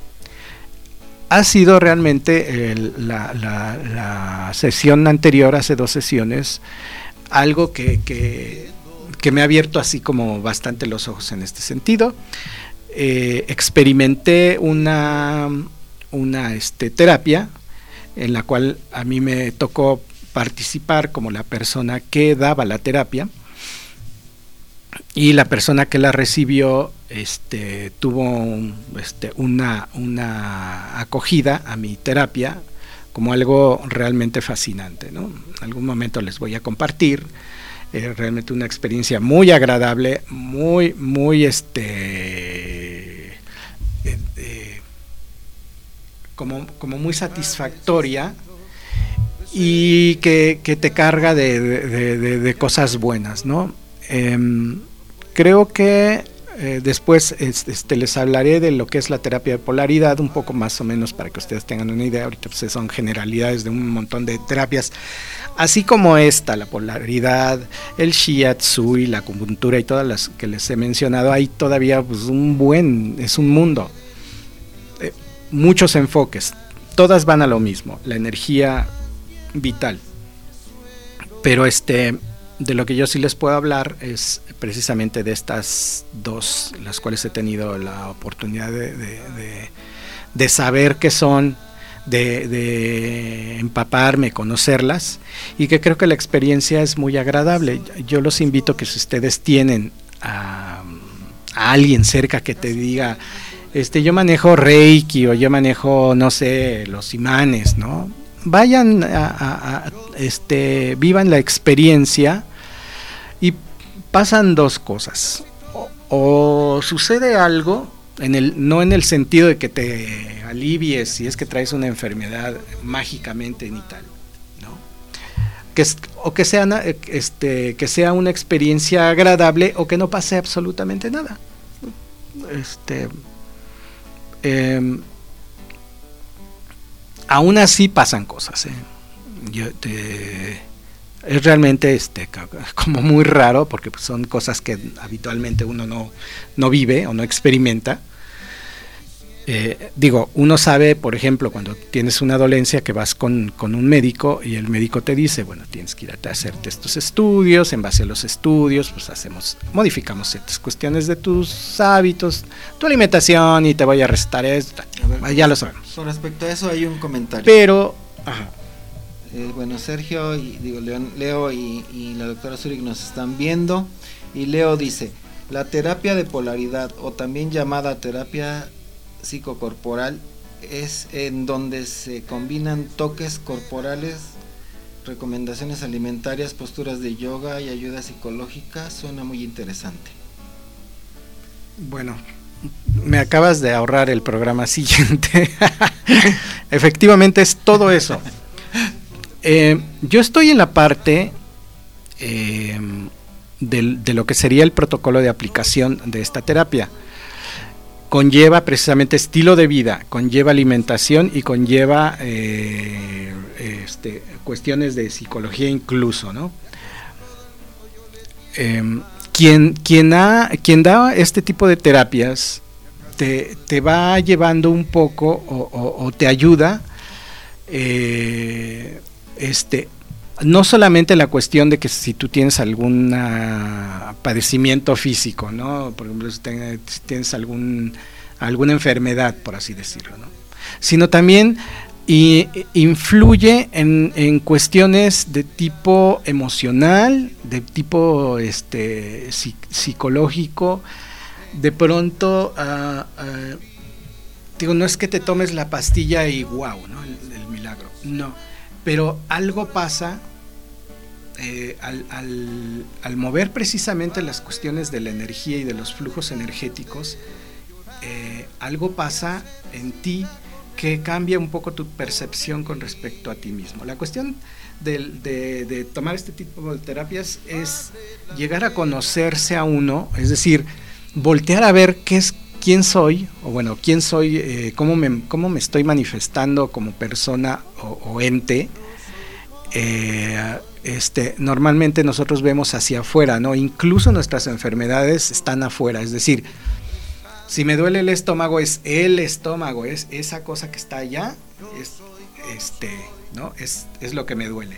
Ha sido realmente el, la, la, la sesión anterior, hace dos sesiones, algo que, que, que me ha abierto así como bastante los ojos en este sentido. Eh, experimenté una, una este, terapia en la cual a mí me tocó participar como la persona que daba la terapia, y la persona que la recibió este, tuvo un, este, una, una acogida a mi terapia como algo realmente fascinante, ¿no? En algún momento les voy a compartir. Eh, realmente una experiencia muy agradable, muy, muy este, eh, eh, como, como muy satisfactoria, y que, que te carga de, de, de, de cosas buenas, ¿no? Eh, creo que eh, después este, les hablaré de lo que es la terapia de polaridad, un poco más o menos para que ustedes tengan una idea. Ahorita pues, son generalidades de un montón de terapias, así como esta, la polaridad, el Shiatsu y la acupuntura y todas las que les he mencionado. Hay todavía pues, un buen, es un mundo, eh, muchos enfoques, todas van a lo mismo, la energía vital, pero este de lo que yo sí les puedo hablar es precisamente de estas dos, las cuales he tenido la oportunidad de, de, de, de saber qué son, de, de empaparme, conocerlas, y que creo que la experiencia es muy agradable. Yo los invito que si ustedes tienen a, a alguien cerca que te diga, este yo manejo Reiki o yo manejo, no sé, los imanes, ¿no? Vayan a, a, a este, vivan la experiencia, y pasan dos cosas: o, o sucede algo en el, no en el sentido de que te alivies si es que traes una enfermedad mágicamente ni tal, ¿no? Que es, o que sea, este, que sea una experiencia agradable o que no pase absolutamente nada. Este, eh, aún así pasan cosas, ¿eh? Yo te, es realmente este, como muy raro porque son cosas que habitualmente uno no, no vive o no experimenta. Eh, digo, uno sabe, por ejemplo, cuando tienes una dolencia que vas con, con un médico y el médico te dice, bueno, tienes que ir a hacerte estos estudios, en base a los estudios, pues hacemos, modificamos ciertas cuestiones de tus hábitos, tu alimentación y te voy a recetar esto, a ver, ya lo sabemos. Con respecto a eso hay un comentario. Pero, ajá. Eh, bueno, Sergio, y, digo, León, Leo y, y la doctora Zúrich nos están viendo, y Leo dice, la terapia de polaridad, o también llamada terapia psicocorporal, es en donde se combinan toques corporales, recomendaciones alimentarias, posturas de yoga y ayuda psicológica. Suena muy interesante. Bueno, me acabas de ahorrar el programa siguiente. Efectivamente es todo eso. Eh, yo estoy en la parte eh, de, de lo que sería el protocolo de aplicación de esta terapia. Conlleva precisamente estilo de vida, conlleva alimentación y conlleva eh, este, cuestiones de psicología incluso, ¿no? Eh, quien, quien, ha, quien da este tipo de terapias te, te va llevando un poco o, o, o te ayuda eh, este no solamente la cuestión de que si tú tienes algún padecimiento físico, ¿no? Por ejemplo, si tienes algún, alguna enfermedad, por así decirlo, ¿no? Sino también y, influye en, en cuestiones de tipo emocional, de tipo este, psicológico. De pronto, uh, uh, digo, no es que te tomes la pastilla y wow, ¿no? El, el milagro, no. Pero algo pasa eh, al, al, al mover precisamente las cuestiones de la energía y de los flujos energéticos, eh, algo pasa en ti que cambia un poco tu percepción con respecto a ti mismo. La cuestión de, de, de tomar este tipo de terapias es llegar a conocerse a uno, es decir, voltear a ver qué es, quién soy, o bueno, quién soy, eh, cómo, me, cómo me estoy manifestando como persona o, o ente. Eh, este, normalmente nosotros vemos hacia afuera, ¿no? Incluso nuestras enfermedades están afuera, es decir, si me duele el estómago es el estómago, es esa cosa que está allá, es, este, ¿no? es, es lo que me duele.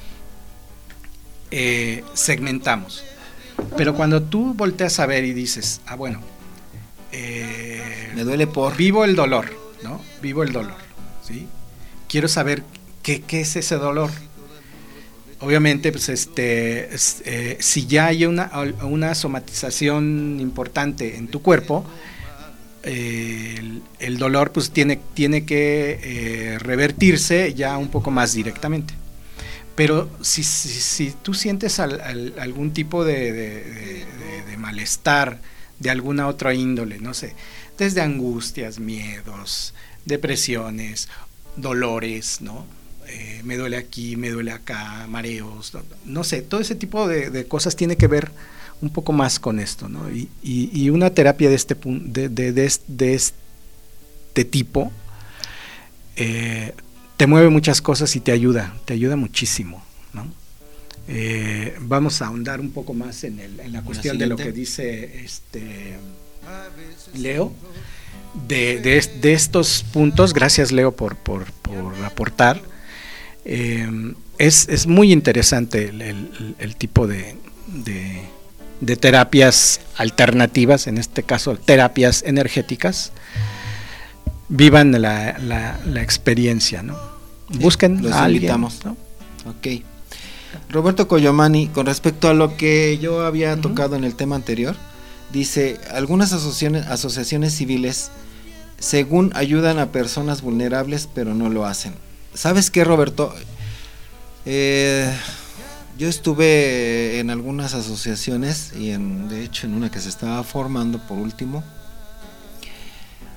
Eh, segmentamos, pero cuando tú volteas a ver y dices, ah bueno, eh, me duele por vivo el dolor, ¿no? Vivo el dolor, ¿sí? Quiero saber qué, qué es ese dolor. Obviamente, pues este, es, eh, si ya hay una, una somatización importante en tu cuerpo, eh, el, el dolor pues tiene, tiene que eh, revertirse ya un poco más directamente. Pero si, si, si tú sientes al, al, algún tipo de, de, de, de malestar de alguna otra índole, no sé, desde angustias, miedos, depresiones, dolores, ¿no? Eh, me duele aquí, me duele acá, mareos, no, no sé, todo ese tipo de, de cosas tiene que ver un poco más con esto, ¿no? Y, y, y una terapia de este, de, de, de, de este tipo eh, te mueve muchas cosas y te ayuda, te ayuda muchísimo, ¿no? Eh, vamos a ahondar un poco más en, el, en la cuestión la de lo que dice este Leo, de, de, de estos puntos. Gracias, Leo, por, por, por aportar. Eh, es, es muy interesante el, el, el tipo de, de, de terapias alternativas, en este caso terapias energéticas. Vivan la, la, la experiencia, ¿no? Busquen los a alguien, invitamos, ¿no? Ok. Roberto Coyomani, con respecto a lo que yo había uh-huh. tocado en el tema anterior, dice, algunas asociaciones, asociaciones civiles según ayudan a personas vulnerables, pero no lo hacen. ¿Sabes qué, Roberto? Eh, yo estuve en algunas asociaciones y en, de hecho en una que se estaba formando por último,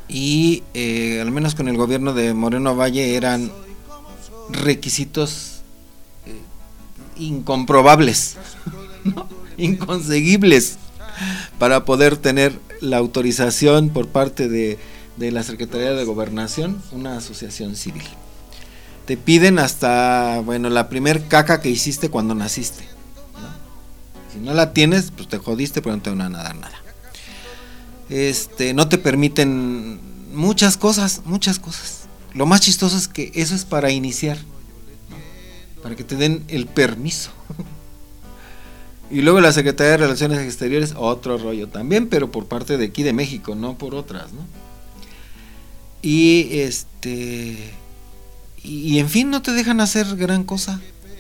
y eh, al menos con el gobierno de Moreno Valle eran requisitos eh, incomprobables, ¿no? Inconseguibles para poder tener la autorización por parte de, de la Secretaría de Gobernación una asociación civil. Te piden hasta, bueno, la primer caca que hiciste cuando naciste, ¿no? Si no la tienes, pues te jodiste, pero no te van a dar nada. Este, no te permiten muchas cosas, muchas cosas. Lo más chistoso es que eso es para iniciar, ¿no? Para que te den el permiso. Y luego la Secretaría de Relaciones Exteriores, otro rollo también, pero por parte de aquí de México, no por otras, ¿no? Y este y, y en fin, no te dejan hacer gran cosa.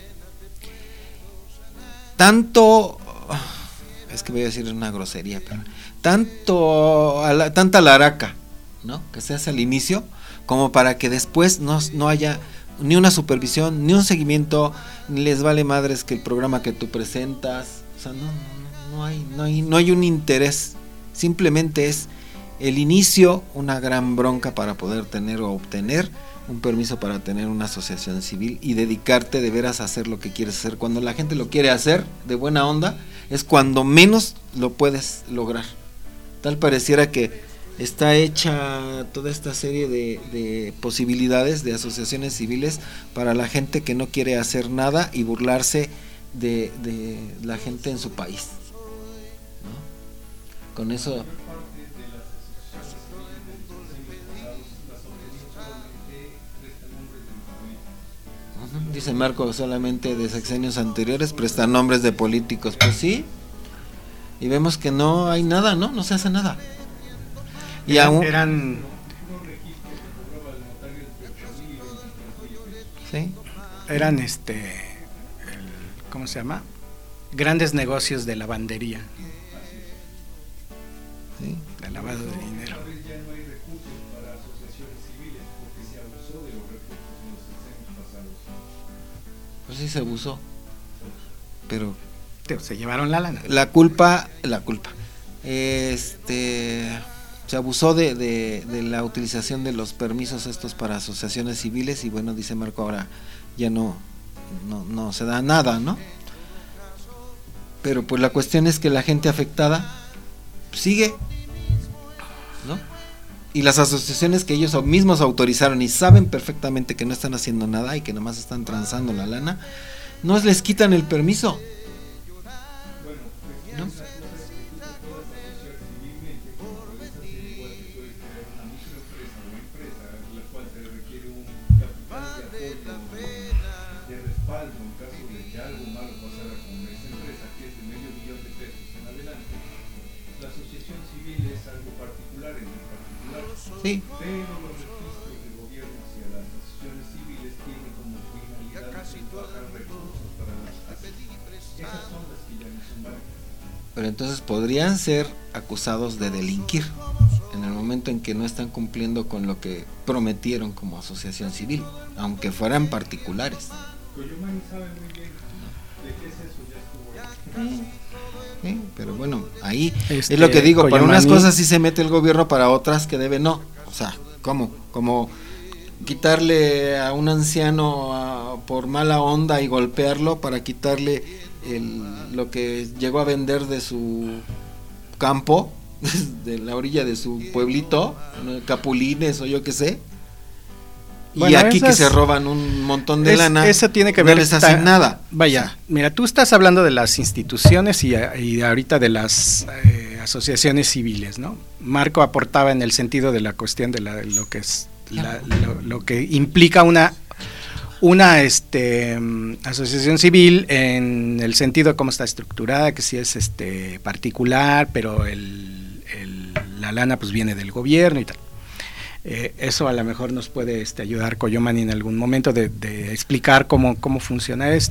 Tanto, es que voy a decir una grosería, pero tanto a la, tanta laraca, ¿no? Que se hace al inicio, como para que después no, no haya ni una supervisión, ni un seguimiento, ni les vale madres que el programa que tú presentas, o sea, no, no, no hay, no hay, no hay un interés, simplemente es el inicio, una gran bronca para poder tener o obtener un permiso para tener una asociación civil y dedicarte de veras a hacer lo que quieres hacer. Cuando la gente lo quiere hacer de buena onda, es cuando menos lo puedes lograr. Tal pareciera que está hecha toda esta serie de, de posibilidades de asociaciones civiles para la gente que no quiere hacer nada y burlarse de, de la gente en su país, ¿no? Con eso. Dice Marco, solamente de sexenios anteriores prestan nombres de políticos. Pues sí, y vemos que no hay nada, ¿no? No se hace nada. Y eran, aún eran ¿sí? eran este el, ¿cómo se llama? Grandes negocios de lavandería, ¿sí? De lavado de dinero. Ya no hay recursos para asociaciones civiles porque se abusó de los recursos en los sexenios pasados. Pues sí se abusó, pero Se llevaron la lana. la culpa, la culpa, este, se abusó de, de, de la utilización de los permisos estos para asociaciones civiles y bueno, dice Marco, ahora ya no, no, no se da nada, ¿no? Pero pues la cuestión es que la gente afectada sigue, ¿no? Y las asociaciones que ellos mismos autorizaron y saben perfectamente que no están haciendo nada y que nomás están transando la lana, no les quitan el permiso, ¿no? Sí. Pero los registros del gobierno hacia las asociaciones civiles tienen como finalidad bajar recursos para las asociaciones. Esas son las que ya no son válidas. Pero entonces podrían ser acusados de delinquir en el momento en que no están cumpliendo con lo que prometieron como asociación civil, aunque fueran particulares. Coyomani sabe muy bien de qué es eso, ya estuvo ahí. Sí, pero bueno, ahí Este, es lo que digo, para unas Coyomani- cosas sí se mete el gobierno, para otras que debe no. O sea, ¿cómo? Como quitarle a un anciano a, por mala onda y golpearlo para quitarle el, lo que llegó a vender de su campo, de la orilla de su pueblito, ¿no? Capulines o yo qué sé. Y Bueno, aquí que esas- se roban un montón de Es- lana, eso tiene que no ver les ta- hacen nada. Vaya, mira, tú estás hablando de las instituciones y, y ahorita de las eh, asociaciones civiles, ¿no? Marco aportaba en el sentido de la cuestión de, la, de lo que es la- lo, lo que implica una una este mm, asociación civil en el sentido de cómo está estructurada, que si es este particular, pero el, el, la lana pues viene del gobierno y tal. Eh, eso a lo mejor nos puede este, ayudar Coyomani en algún momento de, de explicar cómo, cómo funciona esto.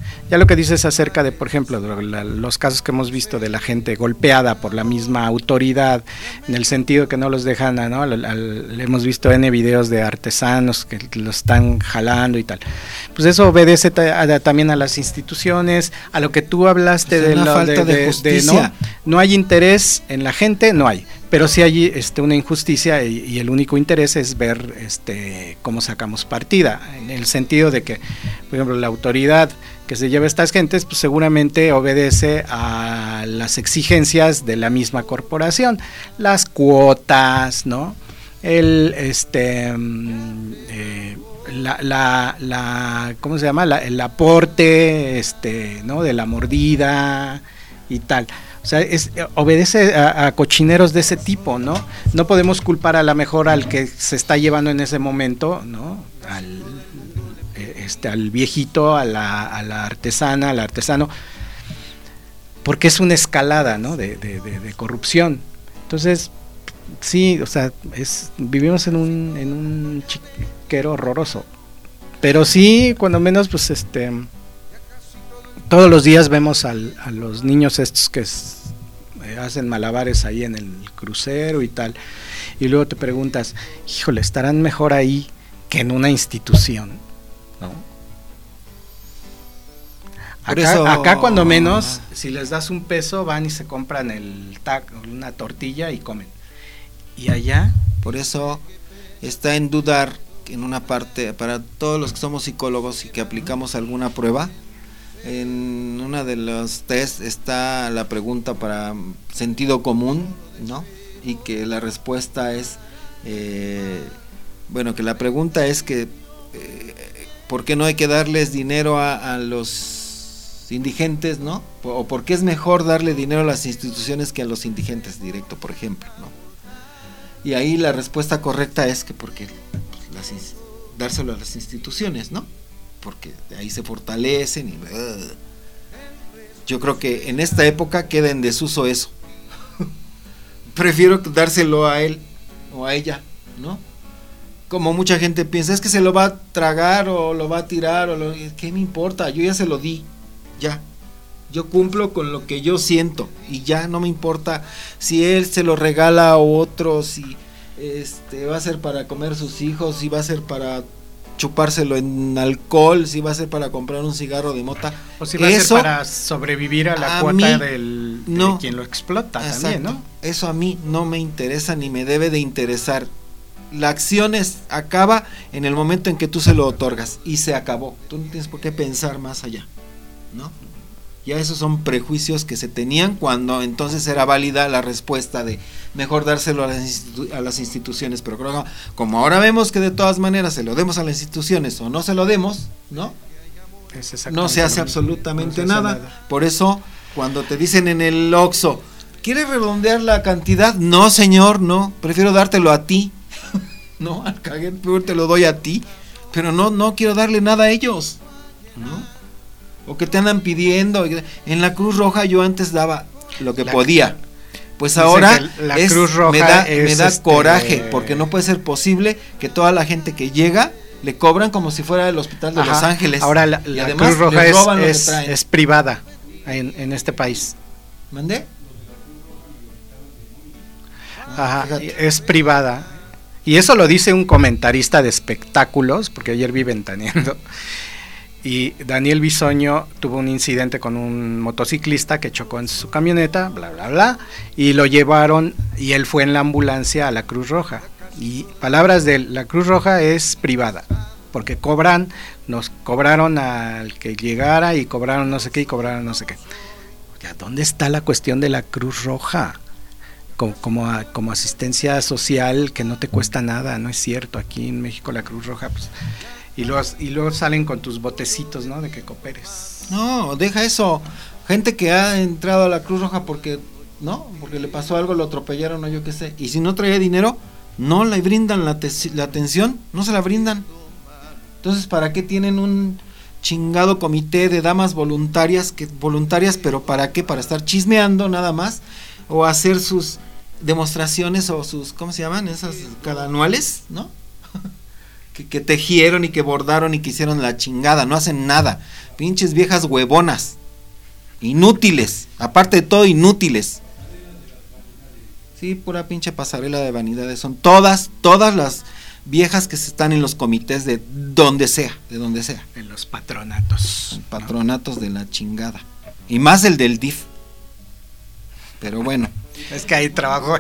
Ya lo que dices acerca de, por ejemplo, de la, los casos que hemos visto de la gente golpeada por la misma autoridad, en el sentido que no los dejan, ¿no? Al, al, hemos visto N videos de artesanos que los están jalando y tal. Pues eso obedece ta, a, también a las instituciones, a lo que tú hablaste pues de la falta de, de, de justicia. De, no, no hay interés en la gente, no hay. Pero sí hay este, una injusticia y, y el único interés es ver este, cómo sacamos partida, en el sentido de que, por ejemplo, la autoridad que se lleva a estas gentes, pues seguramente obedece a las exigencias de la misma corporación, las cuotas, ¿no? El, este, eh, la, la, la, ¿cómo se llama? La, el aporte, este, ¿no? De la mordida y tal. O sea, es, obedece a, a cochineros de ese tipo, ¿no? No podemos culpar a la mejor al que se está llevando en ese momento, ¿no? Al, este, al viejito, a la, a la artesana, al artesano, porque es una escalada, ¿no? De, de, de, de corrupción. Entonces, sí, o sea, es, vivimos en un, en un chiquero horroroso. Pero sí, cuando menos, pues, este... todos los días vemos al, a los niños estos que es, eh, hacen malabares ahí en el crucero y tal, y luego te preguntas, híjole, ¿estarán mejor ahí que en una institución? ¿No? Acá, eso... acá cuando menos, si les das un peso, van y se compran el tac, una tortilla y comen. Y allá... Por eso está en dudar, en una parte, para todos los que somos psicólogos y que aplicamos alguna prueba, en una de los test está la pregunta para sentido común, ¿no? Y que la respuesta es, eh, bueno, que la pregunta es que, eh, ¿por qué no hay que darles dinero a, a los indigentes, ¿no? O ¿por qué es mejor darle dinero a las instituciones que a los indigentes directo, por ejemplo, ¿no? Y ahí la respuesta correcta es que porque pues, las, dárselo a las instituciones, ¿no? Porque de ahí se fortalecen y uh, yo creo que en esta época queda en desuso eso. Prefiero dárselo a él o a ella, ¿no? Como mucha gente piensa, es que se lo va a tragar o lo va a tirar o lo, ¿qué me importa? Yo ya se lo di, ya. Yo cumplo con lo que yo siento y ya no me importa si él se lo regala a otro, si este va a ser para comer sus hijos, si va a ser para chupárselo en alcohol, si va a ser para comprar un cigarro de mota, o si va eso, a ser para sobrevivir a la a cuota mí, del, de no, quien lo explota, exacto, también, ¿no? Eso a mí no me interesa ni me debe de interesar. La acción es, acaba en el momento en que tú se lo otorgas y se acabó. Tú no tienes por qué pensar más allá, ¿no? Ya esos son prejuicios que se tenían cuando entonces era válida la respuesta de mejor dárselo a las, institu- a las instituciones, pero creo que como ahora vemos que de todas maneras se lo demos a las instituciones o no se lo demos, ¿no? No se hace absolutamente no se hace nada. nada. Por eso cuando te dicen en el Oxxo, ¿quieres redondear la cantidad? No, señor, no, prefiero dártelo a ti. No, al caguet te lo doy a ti, pero no, no quiero darle nada a ellos, ¿no? O que te andan pidiendo. En la Cruz Roja yo antes daba lo que la, podía. Pues ahora la es, Cruz Roja me da, es me da este... coraje, porque no puede ser posible que toda la gente que llega le cobran como si fuera el hospital de Ajá. Los Ángeles. Ahora la, la además, Cruz Roja es, es, es privada en, en este país. ¿Mandé? Ajá, Fíjate. es privada. Y eso lo dice un comentarista de espectáculos, porque ayer vi Ventaneando. Y Daniel Bisoño tuvo un incidente con un motociclista que chocó en su camioneta, bla, bla, bla, y lo llevaron, y él fue en la ambulancia a la Cruz Roja. Y palabras de él, la Cruz Roja es privada, porque cobran, nos cobraron al que llegara, y cobraron no sé qué, y cobraron no sé qué. Ya, ¿dónde está la cuestión de la Cruz Roja? Como, como, a, como asistencia social que no te cuesta nada, no es cierto. Aquí en México la Cruz Roja, pues... Y luego, y luego salen con tus botecitos, ¿no? De que cooperes. No, deja eso. Gente que ha entrado a la Cruz Roja porque, ¿no? Porque le pasó algo, lo atropellaron o yo qué sé. Y si no traía dinero, no le brindan la, te- la atención, no se la brindan. Entonces, ¿para qué tienen un chingado comité de damas voluntarias, que voluntarias, pero para qué? Para estar chismeando nada más, o hacer sus demostraciones o sus, ¿cómo se llaman? Esas cada anuales, ¿no? que, que tejieron y que bordaron y que hicieron la chingada, no hacen nada. Pinches viejas huevonas, inútiles, aparte de todo inútiles. Sí, pura pinche pasarela de vanidades, son todas, todas las viejas que están en los comités de donde sea, de donde sea. En los patronatos. Patronatos, ¿no? De la chingada. Y más el del D I F. Pero bueno. Es que ahí trabajó.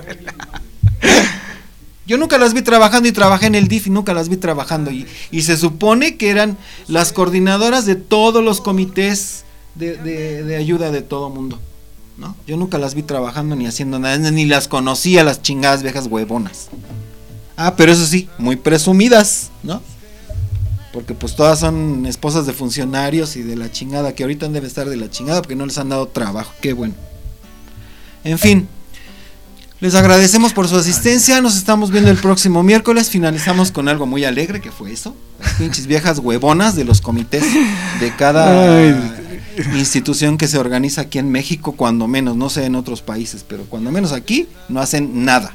Yo nunca las vi trabajando y trabajé en el D I F y nunca las vi trabajando. Y, y se supone que eran las coordinadoras de todos los comités de, de, de ayuda de todo mundo, ¿no? Yo nunca las vi trabajando ni haciendo nada, ni las conocía, las chingadas viejas huevonas. Ah, pero eso sí, muy presumidas, ¿no? Porque pues todas son esposas de funcionarios y de la chingada, que ahorita debe estar de la chingada porque no les han dado trabajo, qué bueno. En fin, les agradecemos por su asistencia, nos estamos viendo el próximo miércoles, finalizamos con algo muy alegre, que fue eso, las pinches viejas huevonas de los comités de cada institución que se organiza aquí en México, cuando menos, no sé en otros países, pero cuando menos aquí no hacen nada.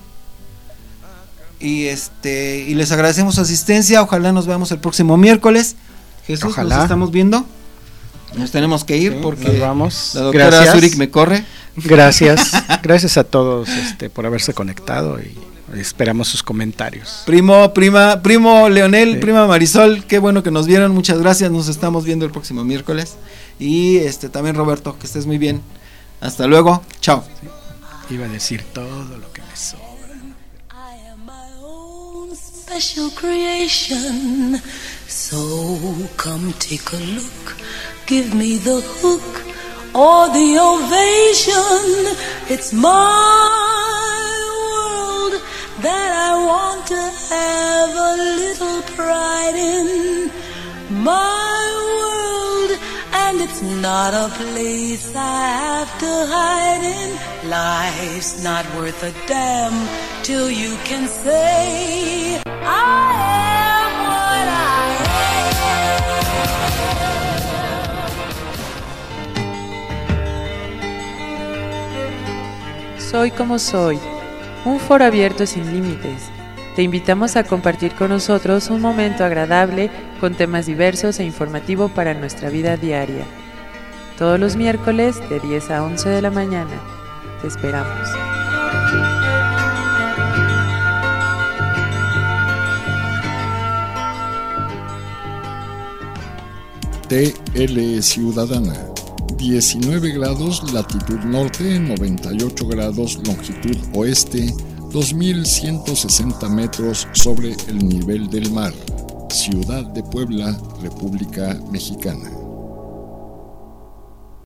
Y este y les agradecemos su asistencia, ojalá nos veamos el próximo miércoles. Jesús, ojalá. Nos estamos viendo. Nos tenemos que ir, sí, porque nos vamos. La doctora Gracias. Zurich me corre. Gracias, gracias a todos este, por haberse conectado y esperamos sus comentarios. Primo, prima, primo Leonel, sí. Prima Marisol, qué bueno que nos vieron, muchas gracias, nos estamos viendo el próximo miércoles. Y este también Roberto, que estés muy bien. Hasta luego, chao. Sí. Iba a decir todo lo que me sobra. Special creation, so come take a look, give me the hook or the ovation. It's my world that I want to have a little pride in, my world, and it's not a place I have to hide in. Life's not worth a damn till you can say I am what I am. Soy como soy, un foro abierto sin límites. Te invitamos a compartir con nosotros un momento agradable con temas diversos e informativo para nuestra vida diaria. Todos los miércoles de diez a once de la mañana. Te esperamos. T L Ciudadana, diecinueve grados latitud norte, noventa y ocho grados longitud oeste, dos mil ciento sesenta metros sobre el nivel del mar. Ciudad de Puebla, República Mexicana.